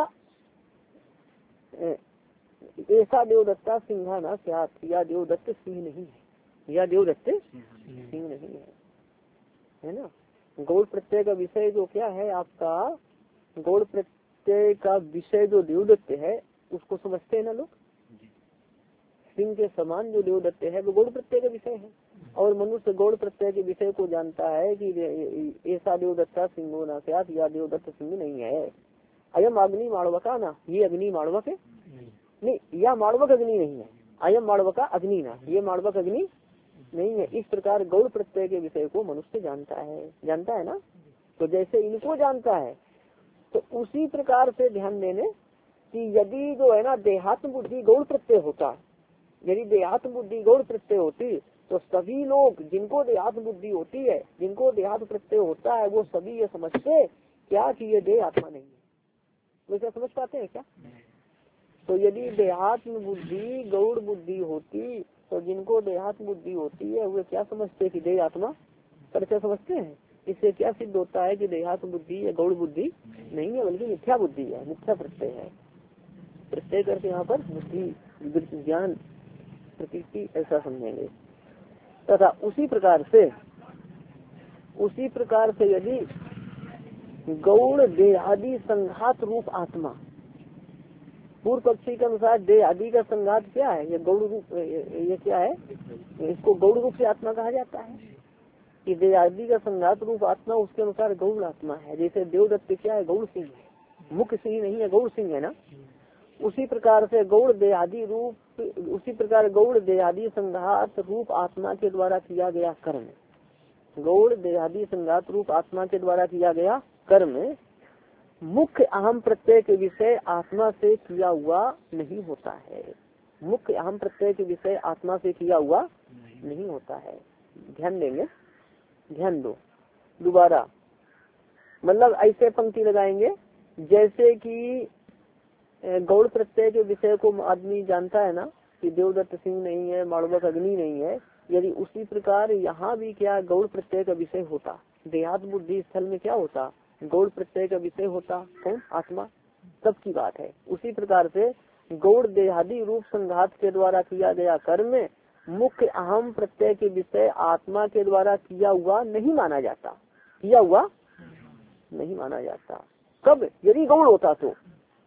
ऐसा देवदत्ता सिंहा ना क्या? देवदत्त सिंह नहीं है। या देवदत्त सिंह नहीं है, है ना। गौड़ प्रत्यय का विषय जो क्या है आपका, गौड़ प्रत्यय का विषय जो देवदत्त है उसको समझते हैं ना लोग। सिंह के समान जो देवदत्त है वो गौड़ प्रत्यय का विषय है, और मनुष्य गौड़ प्रत्यय के विषय को जानता है कि ऐसा देवदत्ता सिंहो ना क्या, या देवदत्त सिंह नहीं है। अयम अग्नि माड़वका ना, ये अग्नि माड़वक है नहीं, या माड़वक अग्नि नहीं है, अयम माड़वका अग्नि ना, ये माड़वक अग्नि नहीं है। इस प्रकार गौड़ प्रत्यय के विषय को मनुष्य जानता है, जानता है ना। तो जैसे इनको जानता है तो उसी प्रकार से ध्यान देने कि यदि जो है ना देहात्म बुद्धि गौड़ प्रत्यय होता, यदि देहात्म बुद्धि गौड़ प्रत्यय होती तो सभी लोग जिनको देहात्म बुद्धि होती है, जिनको देहात्म प्रत्यय होता है, वो सभी ये समझते क्या कि ये देह आत्मा नहीं है। वैसे समझ पाते हैं क्या? तो यदि देहात्म बुद्धि गौड़ बुद्धि होती तो जिनको देहात्म बुद्धि होती है वे क्या समझते कि देह आत्मा, पर क्या समझते हैं। इससे क्या सिद्ध होता है कि देहात्म बुद्धि या गौड़ बुद्धि नहीं है, बल्कि मिथ्या बुद्धि है, मिथ्या प्रत्यय है। प्रत्यय करके यहाँ पर बुद्धि ज्ञान प्रतीति ऐसा समझेंगे। तथा उसी प्रकार से उसी प्रकार से यदि गौड़ देहादि संघात रूप आत्मा, पूर्व पक्षी के अनुसार देह आदि का संघात क्या है, ये गौड़ रूप, ये क्या है, इसको गौड़ रूप से आत्मा कहा जाता है कि देह आदि का संघात रूप आत्मा, उसके अनुसार गौड़ आत्मा है। जैसे देवदत्त क्या है, गौड़ सिंह है, मुख्य सिंह नहीं है, गौड़ सिंह है ना। उसी प्रकार से गौड़ देहादि रूप, उसी प्रकार गौड़ देहादि संघात रूप आत्मा के द्वारा किया गया कर्म, गौड़ देहादि संघात रूप आत्मा के द्वारा किया गया कर्म मुख्य अहम प्रत्यय के विषय आत्मा से किया हुआ नहीं होता है। मुख्य अहम प्रत्यय के विषय आत्मा से किया हुआ नहीं होता है। ध्यान देंगे, ध्यान दो दोबारा, मतलब ऐसे पंक्ति लगाएंगे जैसे कि गौड़ प्रत्यय के विषय को आदमी जानता है ना कि देवदत्त सिंह नहीं है, माड़वक अग्नि नहीं है। यदि उसी प्रकार यहाँ भी क्या गौड़ प्रत्यय का विषय होता, देहात्म बुद्धि स्थल में क्या होता, गौड़ प्रत्यय का विषय होता, कौन, आत्मा, तब की बात है। उसी प्रकार से गौड़ देहादि रूप संघात के द्वारा किया गया कर्म मुख्य अहम प्रत्यय के विषय आत्मा के द्वारा किया हुआ नहीं माना जाता, किया हुआ नहीं माना जाता। कब, यदि गौड़ होता तो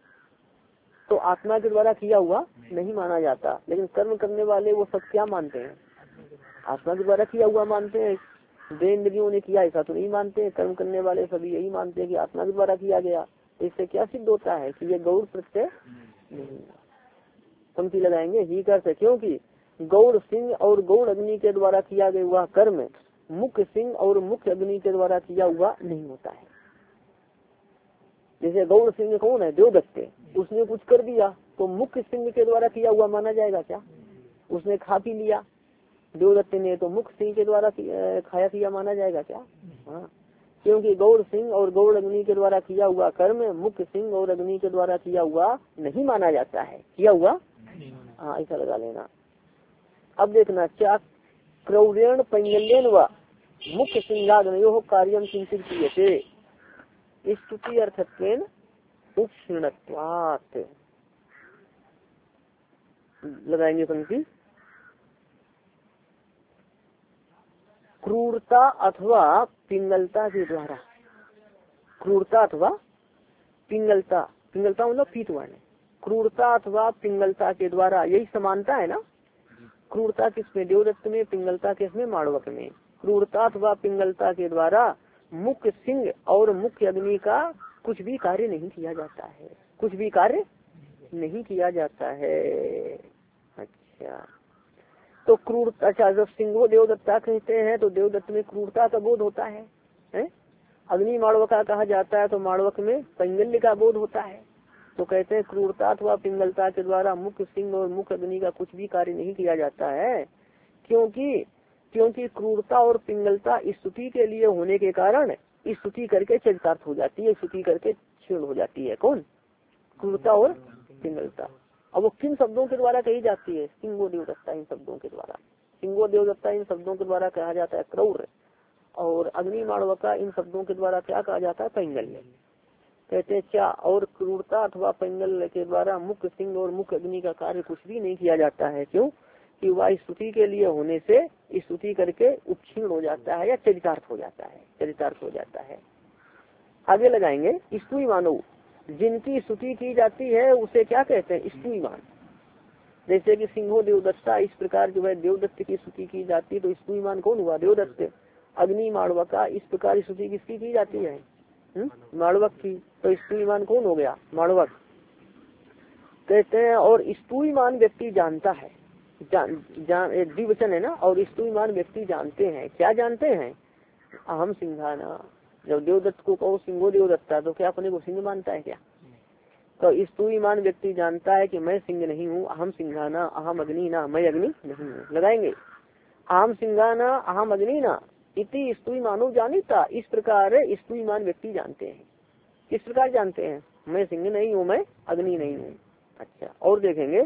तो आत्मा के द्वारा किया हुआ नहीं माना जाता। लेकिन कर्म करने वाले वो सब क्या मानते हैं, आत्मा के द्वारा किया हुआ मानते हैं। देह इंद्रियों ने किया ऐसा तो नहीं मानते, कर्म करने वाले सभी यही मानते हैं कि आत्मा के द्वारा किया गया। इससे क्या सिद्ध होता है कि ये गौड़ प्रत्यय नहीं। पंक्ति लगाएंगे ही करते, क्योंकि गौड़ सिंह और गौड़ अग्नि के द्वारा किया गया हुआ कर्म मुख्य सिंह और मुख्य अग्नि के द्वारा किया हुआ नहीं होता है। जैसे गौड़ सिंह कौन है, देवदत्त, उसने कुछ कर दिया तो मुख्य सिंह के द्वारा किया हुआ माना जाएगा क्या। उसने खा पी लिया देवदत्त ने तो मुख्य सिंह के द्वारा खाया पिया माना जाएगा क्या। हाँ, क्योंकि गौड़ सिंह और गौड़ अग्नि के द्वारा किया हुआ कर्म मुख्य सिंह और अग्नि के द्वारा किया हुआ नहीं माना जाता है, किया हुआ। हाँ, ऐसा लगा लेना। अब देखना, क्या क्रौर्यण पंगल्यन व मुख्य सिंहाग्नयो कार्यम किंचित क्रियते स्तुति अर्थत्वेन उपक्षीणत्वात्। लगाएंगे पंक्ति, क्रूरता अथवा पिंगलता के द्वारा, क्रूरता अथवा पिंगलता, पिंगलता मतलब पीतवर्ण, क्रूरता अथवा पिंगलता के द्वारा, यही समानता है ना। क्रूरता किसमें, देवदत्त में, पिंगलता किसमें, माड़वक में। क्रूरता अथवा पिंगलता के द्वारा मुख्य सिंह और मुख्य अग्नि का कुछ भी कार्य नहीं किया जाता है, कुछ भी कार्य नहीं किया जाता है। अच्छा, तो क्रूरता, अच्छा जब सिंहो देवदत्ता कहते हैं तो देवदत्त में क्रूरता का बोध होता है, है? अग्नि माड़वका कहा जाता है तो माड़वक में पैंगल्य का बोध होता है। तो कहते हैं क्रूरता अथवा पिंगलता के द्वारा मुख्य सिंह और मुख्य अग्नि का कुछ भी कार्य नहीं किया जाता है, क्योंकि क्योंकि क्रूरता और पिंगलता स्तुति के लिए होने के कारण स्तुति करके चरितार्थ हो जाती है, स्तुति करके क्षीण हो जाती है। कौन, क्रूरता और पिंगलता। अब वो किन शब्दों के द्वारा कही जाती है, सिंहो देवदत्ता इन शब्दों के द्वारा, सिंहो देवदत्ता इन शब्दों के द्वारा कहा जाता है क्रौर, और अग्नि माड़वका इन शब्दों के द्वारा क्या कहा जाता है, पैंगल्य। कहते हैं क्या, और क्रूरता अथवा पैंगल्य के द्वारा मुख्य सिंह और मुख्य अग्नि का कार्य कुछ भी नहीं किया जाता है। क्यों कि वह स्तुति के लिए होने से स्तुति करके उपक्षीण हो जाता है या चरितार्थ हो जाता है, चरितार्थ हो जाता है। आगे लगाएंगे स्तुयमानो, जिनकी स्तुति की जाती है उसे क्या कहते हैं, स्तुयमान। जैसे कि सिंहो देवदत्ता, इस प्रकार जो है देवदत्त की स्तुति की जाती है तो स्तुयमान कौन हुआ, देवदत्त। अग्नि माड़वका, इस प्रकार स्तुति किसकी की जाती है, माड़वक की, तो स्तुयमान कौन हो गया, माड़वक कहते हैं। और स्तुयमान व्यक्ति जानता है, जान जान द्विवचन है ना, और स्तुयमान व्यक्ति जानते हैं, क्या जानते हैं, अहम सिंहाना। जब देवदत्त को कहो सिंहो देवदत्ता तो क्या अपने को सिंह मानता है क्या, तो स्तुयमान व्यक्ति जानता है कि मैं सिंह नहीं हूँ, अहम सिंहाना अहम अग्नि ना, मैं अग्नि नहीं हूँ। लगाएंगे अहम सिंहाना अहम अग्नि ना इति स्तुयमानो जानीता, इस प्रकार स्तुयमान व्यक्ति जानते हैं। किस प्रकार जानते हैं, मैं सिंह नहीं हूँ, मैं अग्नि नहीं हूँ। अच्छा, और देखेंगे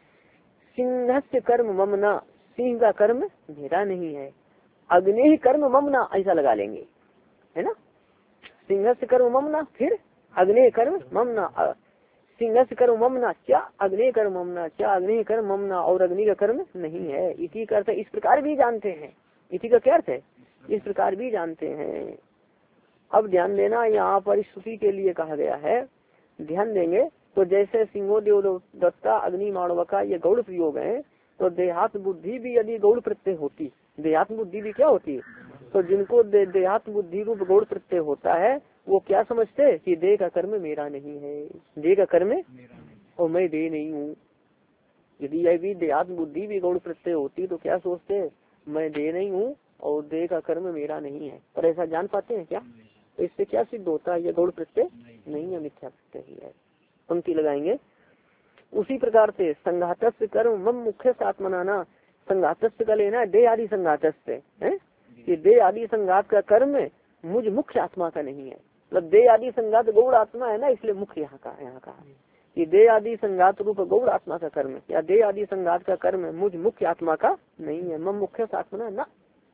सिंहस्य कर्म ममना, सिंह का कर्म मेरा नहीं है, अग्नि ही कर्म ममना, ऐसा लगा लेंगे, है ना। सिंहस्य कर्म ममना, फिर अग्नि कर्म ममना, सिंहस्य कर्म ममना क्या, अग्नि कर्म ममना क्या, अग्नि कर्म ममना, और अग्नि का कर्म नहीं है। इसी का अर्थ इस प्रकार भी जानते हैं, इसी का क्या अर्थ है, इस प्रकार भी जानते हैं। अब ध्यान देना, यहाँ पर स्तुति के लिए कहा गया है, ध्यान देंगे। तो जैसे सिंहो देवदत्ता अग्नि माणवका ये गौड़ प्रयोग है, तो देहात बुद्धि भी यदि गौड़ प्रत्यय होती, देहात्म बुद्धि भी क्या होती है, तो जिनको दे, देहात्म बुद्धि रूप गौड़ प्रत्यय होता है वो क्या समझते कि देह का कर्म मेरा नहीं है, देह का कर्म और मैं दे नहीं हूँ। यदि यह भी देहात्म बुद्धि भी गौड़ प्रत्यय होती तो क्या सोचते, मैं दे नहीं हूँ और देह का कर्म मेरा नहीं है। पर ऐसा जान पाते हैं क्या, तो इससे क्या सिद्ध होता है, यह गौड़ प्रत्यय नहीं है, मिथ्या प्रत्यय ही है। पंक्ति लगाएंगे उसी प्रकार से संघातस्य कर्म मम मुख्य साथ मनाना, संघातस्य का लेना देह आदि संघातस्य है कि देह आदि संघात का कर्म मुझ मुख्य आत्मा का नहीं है। मतलब देह आदि संघात गौड़ आत्मा है ना, इसलिए मुख्य यहाँ का यहाँ का कि देह आदि संघात रूप गौड़ आत्मा का कर्म या देह आदि संघात का कर्म मुझ मुख्य आत्मा का नहीं है। मम मुख्य आत्मा ना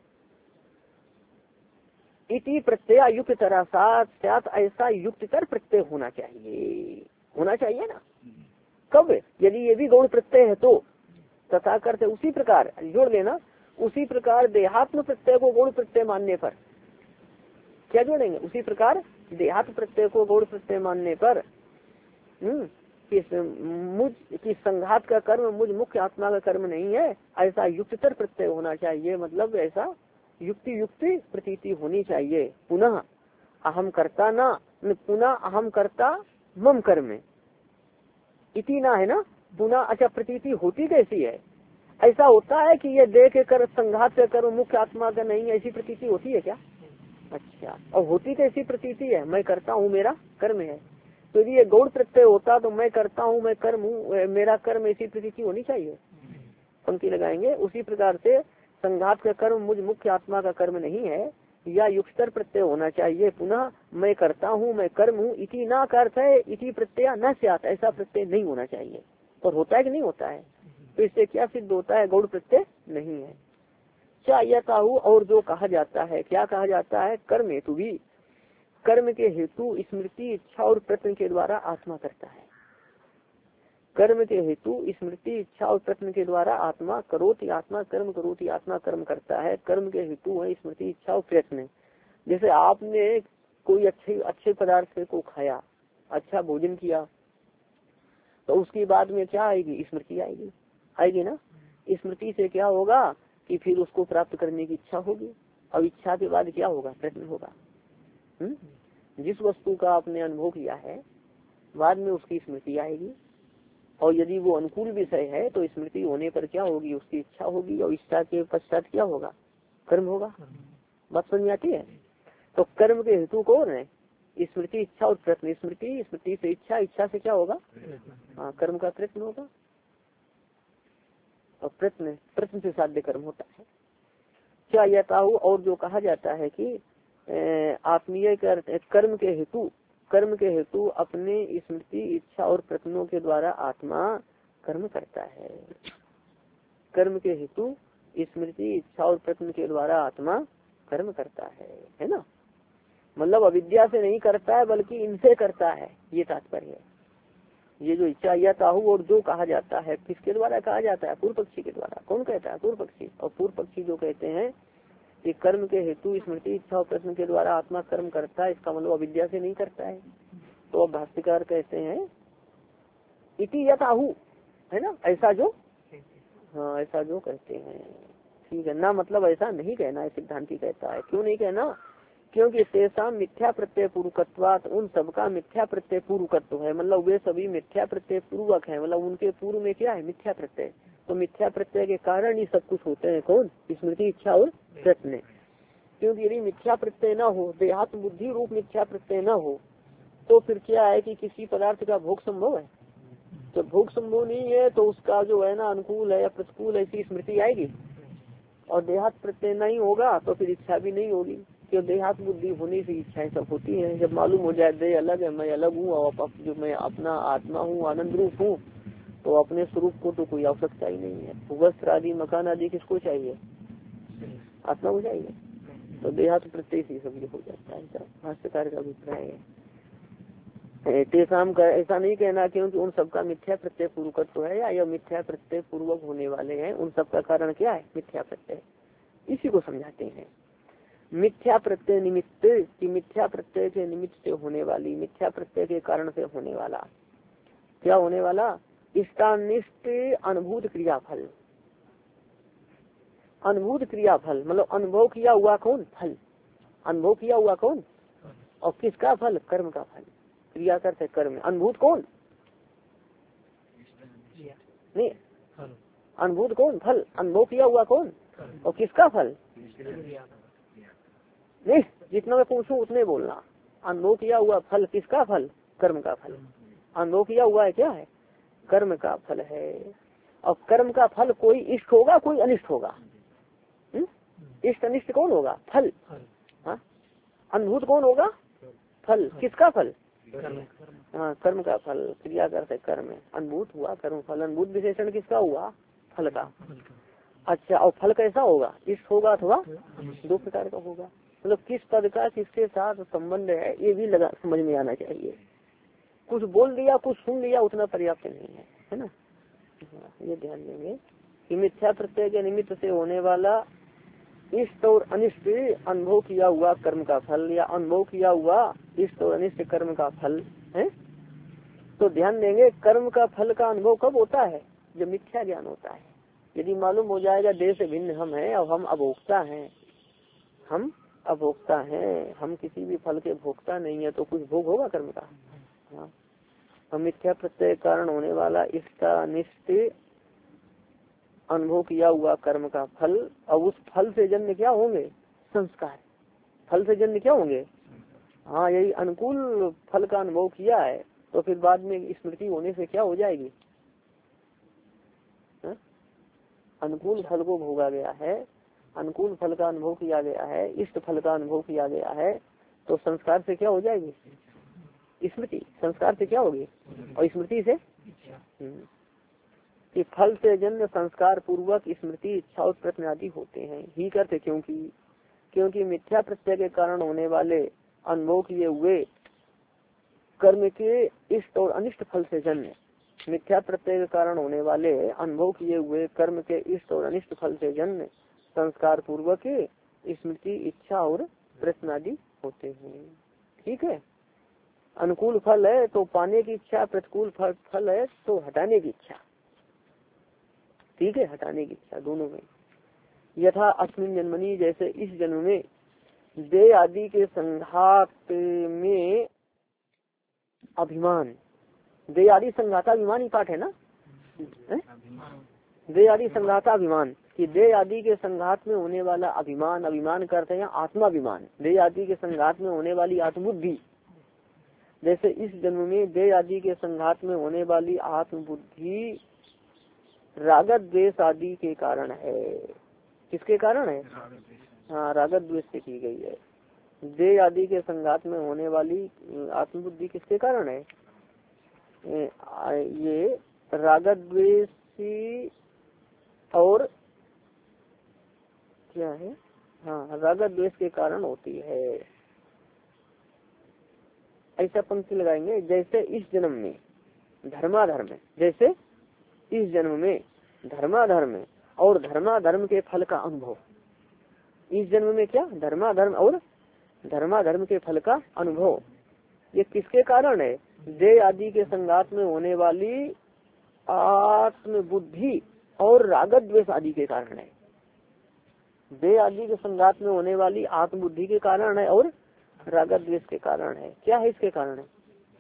इति प्रत्यय युक्त तरह साथ ऐसा युक्ततर प्रत्यय होना चाहिए, होना चाहिए ना। कब, यदि ये भी गौड़ प्रत्यय है तो तथा करते उसी प्रकार जोड़ लेना, उसी प्रकार देहात्म प्रत्यय को गौड़ प्रत्यय मानने पर क्या जोड़ेंगे, उसी प्रकार देहात्म प्रत्यय को गौड़ प्रत्यय मानने पर हम्म किस मुझ की संघात का कर्म मुझ मुख्य आत्मा का कर्म नहीं है, ऐसा युक्ततर प्रत्यय होना चाहिए। मतलब ऐसा युक्ति युक्ति प्रतीति होनी चाहिए। पुनः अहम करता ना, पुनः अहम करता मम कर्म इति ना है ना, पुनः अच्छा प्रतीति होती कैसी है, ऐसा होता है कि ये देह के कर संघात से कर्म मुख्य आत्मा का नहीं है, ऐसी प्रतीति होती है क्या। अच्छा, और होती कैसी प्रतीति है, मैं करता हूँ मेरा कर्म है। तो यदि ये गौड़ प्रत्यय होता तो मैं करता हूँ मैं कर्म हूँ मेरा कर्म, ऐसी प्रतीति होनी चाहिए। पंक्ति लगाएंगे उसी प्रकार से संघात का कर्म मुझ मुख्य आत्मा का कर्म नहीं है, या युक्तर प्रत्यय होना चाहिए। पुनः मैं करता हूँ मैं कर्म हूँ, इति ना का अर्थ है इति प्रत्यय न स्यात्, ऐसा प्रत्यय नहीं होना चाहिए। और होता है कि नहीं होता है, तो इससे क्या सिद्ध होता है, गौड़ प्रत्यय नहीं है। चाहू और जो कहा जाता है, क्या कहा जाता है, कर्म हेतु भी, कर्म के हेतु स्मृति इच्छा और प्रश्न के द्वारा आत्मा करता है। कर्म के हेतु स्मृति इच्छा और प्रश्न के द्वारा आत्मा करोति आत्मा कर्म करोति आत्मा कर्म करता है। कर्म के हेतु है स्मृति इच्छा और प्रश्न। जैसे आपने कोई अच्छे अच्छे पदार्थ को खाया, अच्छा भोजन किया, तो उसके बाद में क्या आएगी, स्मृति आएगी, आएगी ना। स्मृति से क्या होगा कि फिर उसको प्राप्त करने की इच्छा होगी, और इच्छा के बाद क्या होगा, प्रश्न होगा। हुँ? जिस वस्तु का आपने अनुभव किया है बाद में उसकी स्मृति आएगी, और यदि वो अनुकूल विषय है तो स्मृति होने पर क्या होगी, उसकी इच्छा होगी, और इच्छा के पश्चात क्या होगा, कर्म होगा। बात समझ में आती है। तो कर्म के हेतु कौन है, स्मृति इच्छा और प्रश्न। स्मृति स्मृति से इच्छा, इच्छा से क्या होगा, हाँ कर्म का प्रश्न होगा, और प्रश्न प्रश्न से साध्य कर्म होता है। क्या यथा और जो कहा जाता है कि आत्मीय कर्म के हेतु, कर्म के हेतु अपने स्मृति इच्छा और प्रश्नों के द्वारा आत्मा कर्म करता है। कर्म के हेतु स्मृति इच्छा और प्रश्न के द्वारा आत्मा कर्म करता है, है ना। मतलब अविद्या से नहीं करता है बल्कि इनसे करता है, ये तात्पर्य है। ये जो इच्छा या ताहु और जो कहा जाता है, किसके द्वारा कहा जाता है? पूर्व पक्षी के द्वारा। कौन कहता है? पूर्व पक्षी। और पूर्व पक्षी जो कहते हैं कि कर्म के हेतु स्मृति इच्छा और प्रश्न के द्वारा आत्मा कर्म करता है, इसका मतलब अविद्या से नहीं करता है। तो अब भाष्यकार कहते हैं इति यताहु, है ना, ऐसा जो, हाँ ऐसा जो कहते हैं, ठीक है ना, मतलब ऐसा नहीं कहना है, सिद्धांति कहता है। क्यों नहीं कहना? क्योंकि तेषा मिथ्या प्रत्यय पूर्वकत्वात्, उन सबका मिथ्या प्रत्यय पूर्वकत्व है, मतलब वे सभी मिथ्या प्रत्यय पूर्वक है, मतलब उनके पूर्व में क्या है? मिथ्या प्रत्यय। तो मिथ्या प्रत्यय के कारण ही सब कुछ होते हैं। कौन? स्मृति इच्छा और प्रश्न। क्योंकि यदि मिथ्या प्रत्यय न हो, देहात्म बुद्धि रूप मिथ्या प्रत्यय न हो, तो फिर क्या है कि किसी पदार्थ का भोग संभव है? तो भोग संभव नहीं है तो उसका जो है ना अनुकूल है या प्रतिकूल ऐसी स्मृति आएगी। और देहात प्रत्यय नहीं होगा तो फिर इच्छा भी नहीं होगी, क्यों? देहात बुद्धि होने से इच्छाएं सब होती हैं। जब मालूम हो जाए दे अलग है, मैं अलग हूँ, और जो मैं अपना आत्मा हूँ, आनंद रूप हूँ, तो अपने स्वरूप को तो कोई आवश्यकता ही नहीं है। वस्त्र आदि मकान आदि किसको चाहिए? आत्मा को चाहिए। तो देहात प्रत्यय से सब ये हो जाता है। भाष्यकार का अभिप्राय है तेसाम का ऐसा नहीं कहना, क्योंकि उन सबका मिथ्या प्रत्यय पूर्वकत्व है, या यह मिथ्या प्रत्यय पूर्वक होने वाले हैं। उन सबका कारण क्या है? मिथ्या प्रत्यय। इसी को समझाते हैं मिथ्या प्रत्यय निमित्त, की मिथ्या प्रत्यय के निमित्त से होने वाली, मिथ्या प्रत्यय के कारण से होने वाला, क्या होने वाला? इष्टानिष्ट अनुभूत क्रियाफल। अनुभूत क्रियाफल मतलब अनुभव किया हुआ कौन? फल। अनुभव किया हुआ कौन? और किसका फल? कर्म का फल। क्रिया करते कर्म। अनुभूत कौन? नहीं, अनुभूत कौन? फल। अनुभव किया हुआ कौन? और किसका फल? नहीं, जितना मैं पूछूं उतने बोलना। अनुभव किया हुआ फल किसका फल? कर्म का फल। अनुभव किया हुआ है क्या है? कर्म का फल है। और कर्म का फल कोई इष्ट होगा, कोई अनिष्ट होगा। इष्ट अनिष्ट कौन होगा? फल। हाँ, अनुभूत कौन होगा? फल। किसका फल? हाँ, कर्म का फल। क्रिया करते कर्म। अनुभूत हुआ कर्म फल। अनुभूत विशेषण किसका हुआ? फल का। अच्छा, और फल कैसा होगा? इष्ट होगा अथवा दो प्रकार का होगा। मतलब किस पद का किसके साथ संबंध है ये भी लगा समझ में आना चाहिए। कुछ बोल दिया, कुछ सुन लिया, उतना पर्याप्त नहीं है, है ना। ये ध्यान देंगे कि मिथ्या प्रत्यय के निमित्त से होने वाला इष्ट और अनिष्ट अनुभव किया हुआ कर्म का फल, या अनुभव किया हुआ इष्ट और अनिष्ट कर्म का फल है। तो ध्यान देंगे कर्म का फल का अनुभव कब होता है? जब मिथ्या ज्ञान होता है। यदि मालूम हो जाएगा देह से भिन्न हम हैं और हम अभोक्ता हैं, हम अभोक्ता हैं, हम किसी भी फल के भोक्ता नहीं है, तो कुछ भोग होगा कर्म का। हाँ, हम मिथ्या प्रत्यय कारण होने वाला इष्ट अनिष्ट अनुभव किया हुआ कर्म का फल, और उस फल से जन्म क्या होंगे? संस्कार। फल से जन्म क्या होंगे? हाँ, यही अनुकूल फल का अनुभव किया है तो फिर बाद में स्मृति होने से क्या हो जाएगी? हा? अनुकूल फल को भोगा गया है, अनुकूल फल का अनुभव किया गया है, इष्ट फल का अनुभव किया गया है, तो संस्कार से क्या हो जाएगी? स्मृति। संस्कार से क्या होगी? और स्मृति से कि फल से जन्म संस्कार पूर्वक स्मृति इच्छा और प्रश्न आदि होते हैं ही करते। क्योंकि क्योंकि मिथ्या प्रत्यय के कारण होने वाले अनुभव किए हुए कर्म के इष्ट और अनिष्ट फल से जन्म, मिथ्या प्रत्यय के कारण होने वाले अनुभव किए हुए कर्म के इष्ट और अनिष्ट फल से जन्म संस्कार पूर्वक स्मृति इच्छा और प्रश्न आदि होते हैं। ठीक है, अनुकूल फल है तो पाने की इच्छा, प्रतिकूल फल फल है तो हटाने की इच्छा। ठीक है, हटाने की इच्छा दोनों में। यथा अस्मिन जन्मनि, जैसे इस जन्म में देह आदि के संघात में अभिमान, देह आदि संघाताभिमान ही पाठ है ना, देह आदि संघाताभिमान कि देह आदि के संघात में होने वाला अभिमान, अभिमान करते हैं आत्माभिमान, देह आदि के संघात में होने वाली आत्मबुद्धि। जैसे इस जन्म में देह आदि के संघात में होने वाली आत्मबुद्धि रागत द्वेष आदि के कारण है। किसके कारण है? हाँ, रागत द्वेष से की गई है। देह आदि के संघात में होने वाली आत्मबुद्धि किसके कारण है? ये रागत द्वेषी और क्या है? हाँ, रागत द्वेष के कारण होती है। ऐसा पंक्ति लगाएंगे, जैसे इस जन्म में, धर्माधर्म, जैसे इस जन्म में धर्माधर्म और धर्माधर्म के फल का अनुभव। इस जन्म में क्या धर्माधर्म और धर्माधर्म के फल का अनुभव, ये किसके कारण है? देह आदि के संगात में होने वाली आत्म बुद्धि और राग द्वेष आदि के कारण है। देह आदि के संगात में होने वाली आत्म बुद्धि के कारण है और राग द्वेष के कारण है। क्या है इसके कारण है?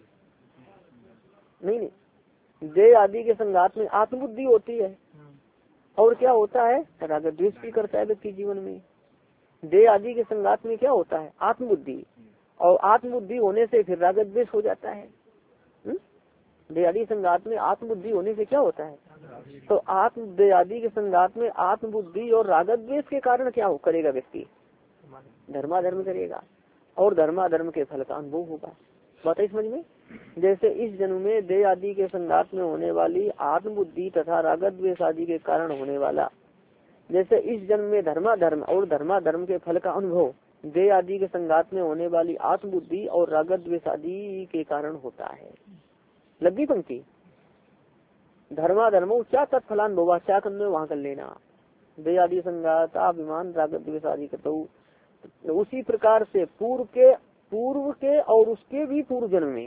नहीं नहीं देह आदि के संगात में आत्म बुद्धि होती है और क्या होता है? राग द्वेष भी करता है व्यक्ति जीवन में। देह आदि के संगात में क्या होता है? आत्म बुद्धि, और आत्म बुद्धि होने से फिर राग द्वेष हो जाता है। देह आदि संगात में आत्म बुद्धि होने से क्या होता है? तो आत्म देह आदि के संगात में आत्म बुद्धि और राग द्वेष के कारण क्या हो करेगा व्यक्ति? धर्माधर्म करेगा और धर्माधर्म के फल का अनुभव होगा। बात है समझ में? जैसे इस जन्म में देह आदि के संगात में होने वाली आत्म बुद्धि तथा राग द्वेष आदि के कारण होने वाला, जैसे इस जन्म में धर्माधर्म और धर्माधर्म के फल का अनुभव देह आदि के संगात में होने वाली आत्म बुद्धि और राग द्वेष आदि के कारण होता है। लगी पंक्ति? धर्माधर्मो क्या तत्फलानुभवा क्या करने वहाँ कर लेना। देह आदि संगात अभिमान राग द्वेष आदि करता हूँ। उसी प्रकार से पूर्व के पूर्व के और उसके भी पूर्व जन्म में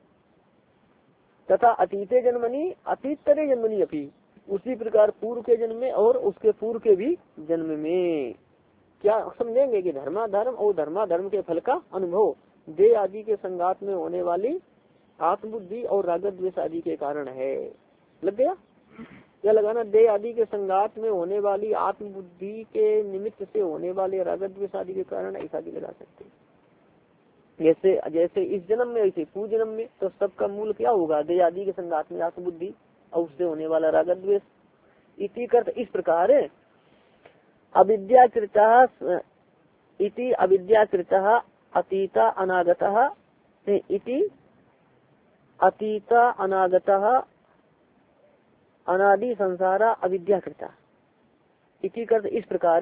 तथा अतीते जन्मनी अतीतरे जन्मनी अपी, उसी प्रकार पूर्व के जन्म में और उसके पूर्व के भी जन्म में क्या समझेंगे कि धर्माधर्म और धर्माधर्म के फल का अनुभव देह आदि के संगात में होने वाली आत्मबुद्धि और राग द्वेष आदि के कारण है। लग गया? क्या लगाना? देह आदि के संगात में होने वाली आत्मबुद्धि के निमित्त से होने वाले राग द्वेष आदि के कारण ऐसा भी लगा सकते। जैसे जैसे इस जन्म में ऐसे पूर्व जन्म में, तो सबका मूल क्या होगा? देह आदि के संगात में आत्मबुद्धि और उससे होने वाला राग द्वेष। इति कर्त इस प्रकार अविद्याकृता इति अविद्याकृता अतीता अनागतः इति अतीता अनागतः अनादि संसारा अविद्याकृता। इति कर्त इस प्रकार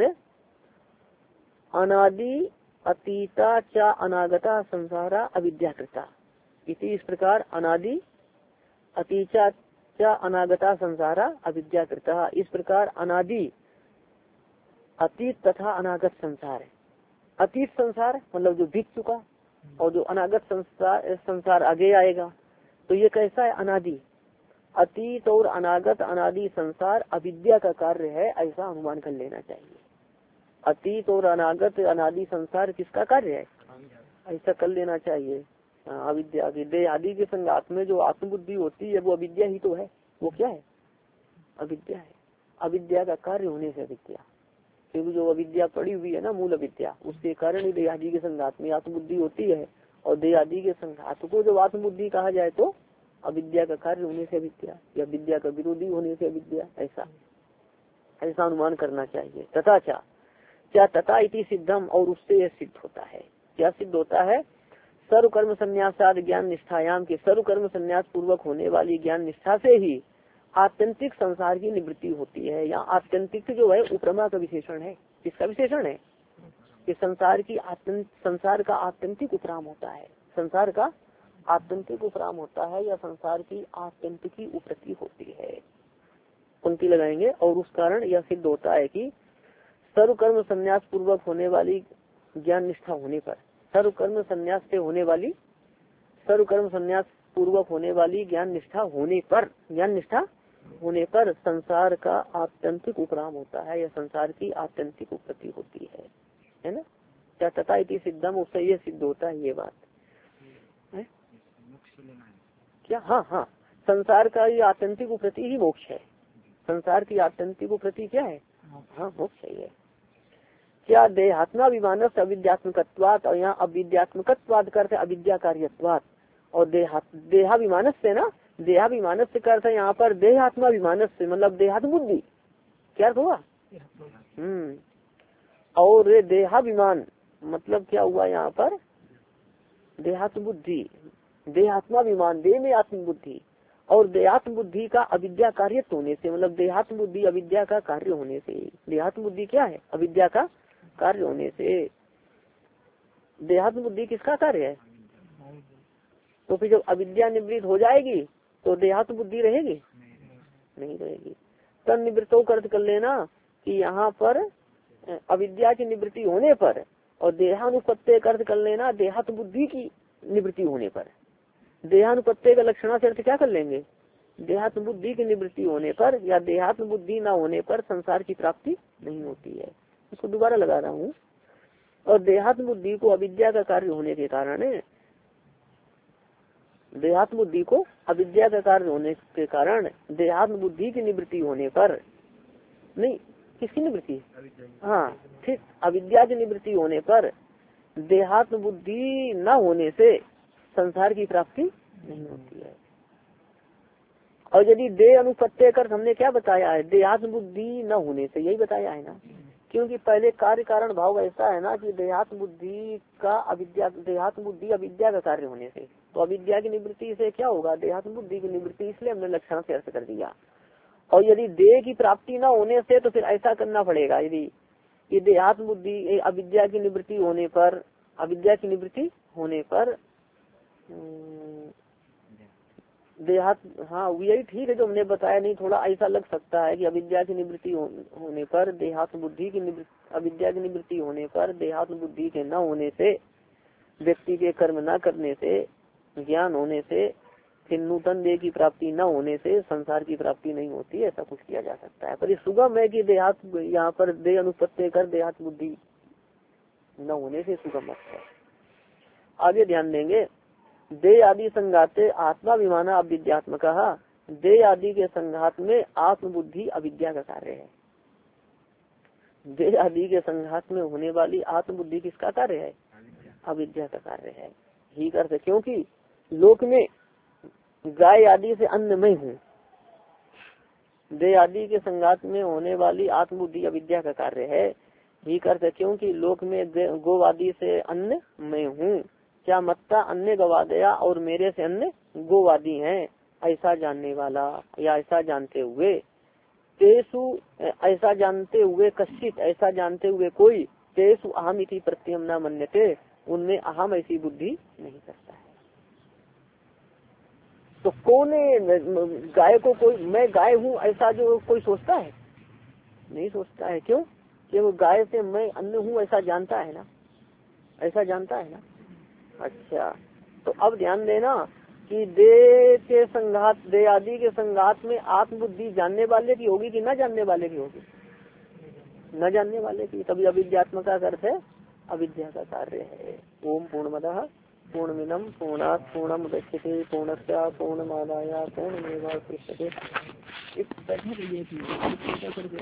अनादि अतीता च अनागता संसारा अविद्याकृता। इति इस प्रकार अनादि अतीचा च अनागता संसारा अविद्याकृता। इस प्रकार अनादि अतीत तथा अनागत संसार, अतीत संसार मतलब जो बीत चुका और जो अनागत संसार संसार आगे आएगा, तो ये कैसा है? अनादि अतीत और अनागत अनादि संसार अविद्या का कार्य है, ऐसा अनुमान कर लेना चाहिए। अतीत और अनागत अनादि संसार किसका कार्य है? ऐसा कर लेना चाहिए। अविद्या की देह आदि के संगात में जो आत्मबुद्धि होती है वो अविद्या ही तो है। वो क्या है? अविद्या है। अविद्या का कार्य होने से अविद्या, क्योंकि जो अविद्या पड़ी हुई है ना मूल अविद्या, उसके कारण ही देह आदि के संगात में आत्मबुद्धि होती है। और देह आदि के संघात को जब आत्मबुद्धि कहा जाए तो अविद्या का कार्य होने से अविद्या या विद्या का विरोधी होने से अविद्या, ऐसा ऐसा अनुमान करना चाहिए। तथा क्या क्या तथा इति सिद्धम, और उससे यह सिद्ध होता है। क्या सिद्ध होता है? सर्व कर्म संन्यासाद ज्ञान निष्ठायाम के सर्व कर्म संन्यास पूर्वक होने वाली ज्ञान निष्ठा से ही आत्यंतिक संसार की निवृत्ति होती है। यहाँ आत्यंतिक जो है उपरमा का विशेषण है। किसका विशेषण है? कि संसार की आत्यंत संसार का आत्यंतिक उपराम होता है। संसार का आत्यंतिक उपराम होता है या संसार की आत्यंतिकी उपरति होती है। पंक्ति लगाएंगे। और उस कारण यह सिद्ध होता है कि सर्व कर्म संन्यास पूर्वक होने वाली ज्ञान निष्ठा होने पर, सर्व कर्म संन्यास से होने वाली सर्व कर्म संन्यास पूर्वक होने वाली ज्ञान निष्ठा होने पर ज्ञान निष्ठा होने पर संसार का आत्यंतिक उपराम होता है या संसार की आत्यंतिक उपरति होती है, है ना? क्या तथा इति सिद्धम, उससे ये सिद्ध होता है ये बात है? क्या? हाँ हाँ, संसार का ये आत्यंतिक उपरति ही मोक्ष है। संसार की आत्यंतिक उपरति क्या है? हाँ, मोक्ष है। क्या देहात्मा विमानस अविद्यात्मकत्वात्, और यहाँ अविद्यात्मकत्वात् करते अविद्या कार्यत्वात्, और देहा देहाभिमानस से ना देहाभिमानस से करते यहाँ पर देहात्मा विमानस से मतलब देहात्म बुद्धि। क्या हुआ? हम्म और देहाभिमान मतलब क्या हुआ यहाँ पर? देहात्म बुद्धि, देहात्मा विमान, देह में आत्म बुद्धि, और देहात्म बुद्धि का अविद्या कार्य होने से मतलब देहात्म बुद्धि अविद्या का कार्य होने से। देहात्म बुद्धि क्या है? अविद्या का कार्य होने से। देहात्म बुद्धि किसका कार्य है? तो फिर जब अविद्या निवृत्त हो जाएगी तो देहात्म बुद्धि रहेगी नहीं रहेगी। तन निवृत्तों का अर्थ कर लेना कि यहाँ पर अविद्या की निवृत्ति होने पर, और देहानुपत्य का अर्थ कर लेना देहात्म बुद्धि की निवृत्ति होने पर। देहानुपत्य का लक्षणा से अर्थ क्या कर लेंगे, देहात्म बुद्धि की निवृत्ति होने पर या देहात्म बुद्धि न होने पर संसार की प्राप्ति नहीं होती है। इसको दोबारा लगा रहा हूँ। और देहात्म बुद्धि को अविद्या का कार्य होने के कारण, देहात्म बुद्धि को अविद्या का कार्य होने के कारण देहात्म बुद्धि की निवृत्ति होने पर, नहीं किसकी निवृत्ति, हाँ ठीक, अविद्या की निवृत्ति होने पर देहात्म बुद्धि न होने से संसार की प्राप्ति नहीं होती है। और यदि देह अनुपत्य कर हमने क्या बताया है, देहात्म बुद्धि न होने से, यही बताया है ना, क्योंकि पहले कार्य कारण भाव ऐसा है ना कि देहात्म बुद्धि का अविद्या, देहात्म बुद्धि अविद्या का कार्य होने से, तो अविद्या की निवृत्ति से क्या होगा, देहात्म बुद्धि की निवृत्ति, इसलिए हमने लक्षण से अर्थ कर दिया। और यदि देह की प्राप्ति न होने से तो फिर ऐसा करना पड़ेगा, यदि ये देहात्म बुद्धि अविद्या की निवृत्ति होने पर, अविद्या की निवृत्ति होने पर देहात, हाँ यही ठीक है जो हमने बताया, नहीं थोड़ा ऐसा लग सकता है कि अविद्या की निवृत्ति होने पर देहात्म बुद्धि की निवृत्ति, अविद्या की निवृत्ति होने पर देहात्म बुद्धि के न होने से, व्यक्ति के कर्म न करने से, ज्ञान होने से, फिर नूतन देह की प्राप्ति न होने से संसार की प्राप्ति नहीं होती, ऐसा कुछ किया जा सकता है। पर ये सुगम है कि देहात, यहाँ पर देह अनुपत्य कर देहात बुद्धि न होने से सुगम है। आगे ध्यान देंगे, देह आदि संघाते आत्माभिमान अविद्यात्मक, देह आदि के संघात में आत्मबुद्धि अविद्या का कार्य है। देह आदि के संघात में होने वाली आत्मबुद्धि किसका कार्य है, अविद्या का कार्य है। ही करते क्योंकि लोक में गाय आदि से अन्न में हूँ, देह आदि के संघात में होने वाली आत्मबुद्धि अविद्या का कार्य है। ही करते क्योंकि लोक में गो आदि से अन्न में हूँ, क्या मत्ता अन्य गवा दया और मेरे से अन्य गोवादी हैं, ऐसा जानने वाला या ऐसा जानते हुए, तेसु ऐसा जानते हुए कश्चित, ऐसा जानते हुए कोई, तेसु अहम इति प्रत्ययम न मन्यते, उनमें अहम ऐसी बुद्धि नहीं करता है। तो कौन गाय को, कोई मैं गाय हूँ ऐसा जो कोई सोचता है, नहीं सोचता है। क्यों, कि वो गाय से मैं अन्य हूँ ऐसा जानता है ना, ऐसा जानता है ना। अच्छा, तो अब ध्यान देना कि देह के संघात, देह आदि के संघात में आत्मबुद्धि जानने वाले की होगी कि न जानने वाले की होगी, न जानने वाले की, तभी अविद्यात्मक का अर्थ है अविद्या का कार्य है। ओम पूर्णमदः पूर्णमिदं पूर्णात् पूर्णमुदच्यते पूर्णस्य पूर्णमादाय पूर्णमेवावशिष्यते।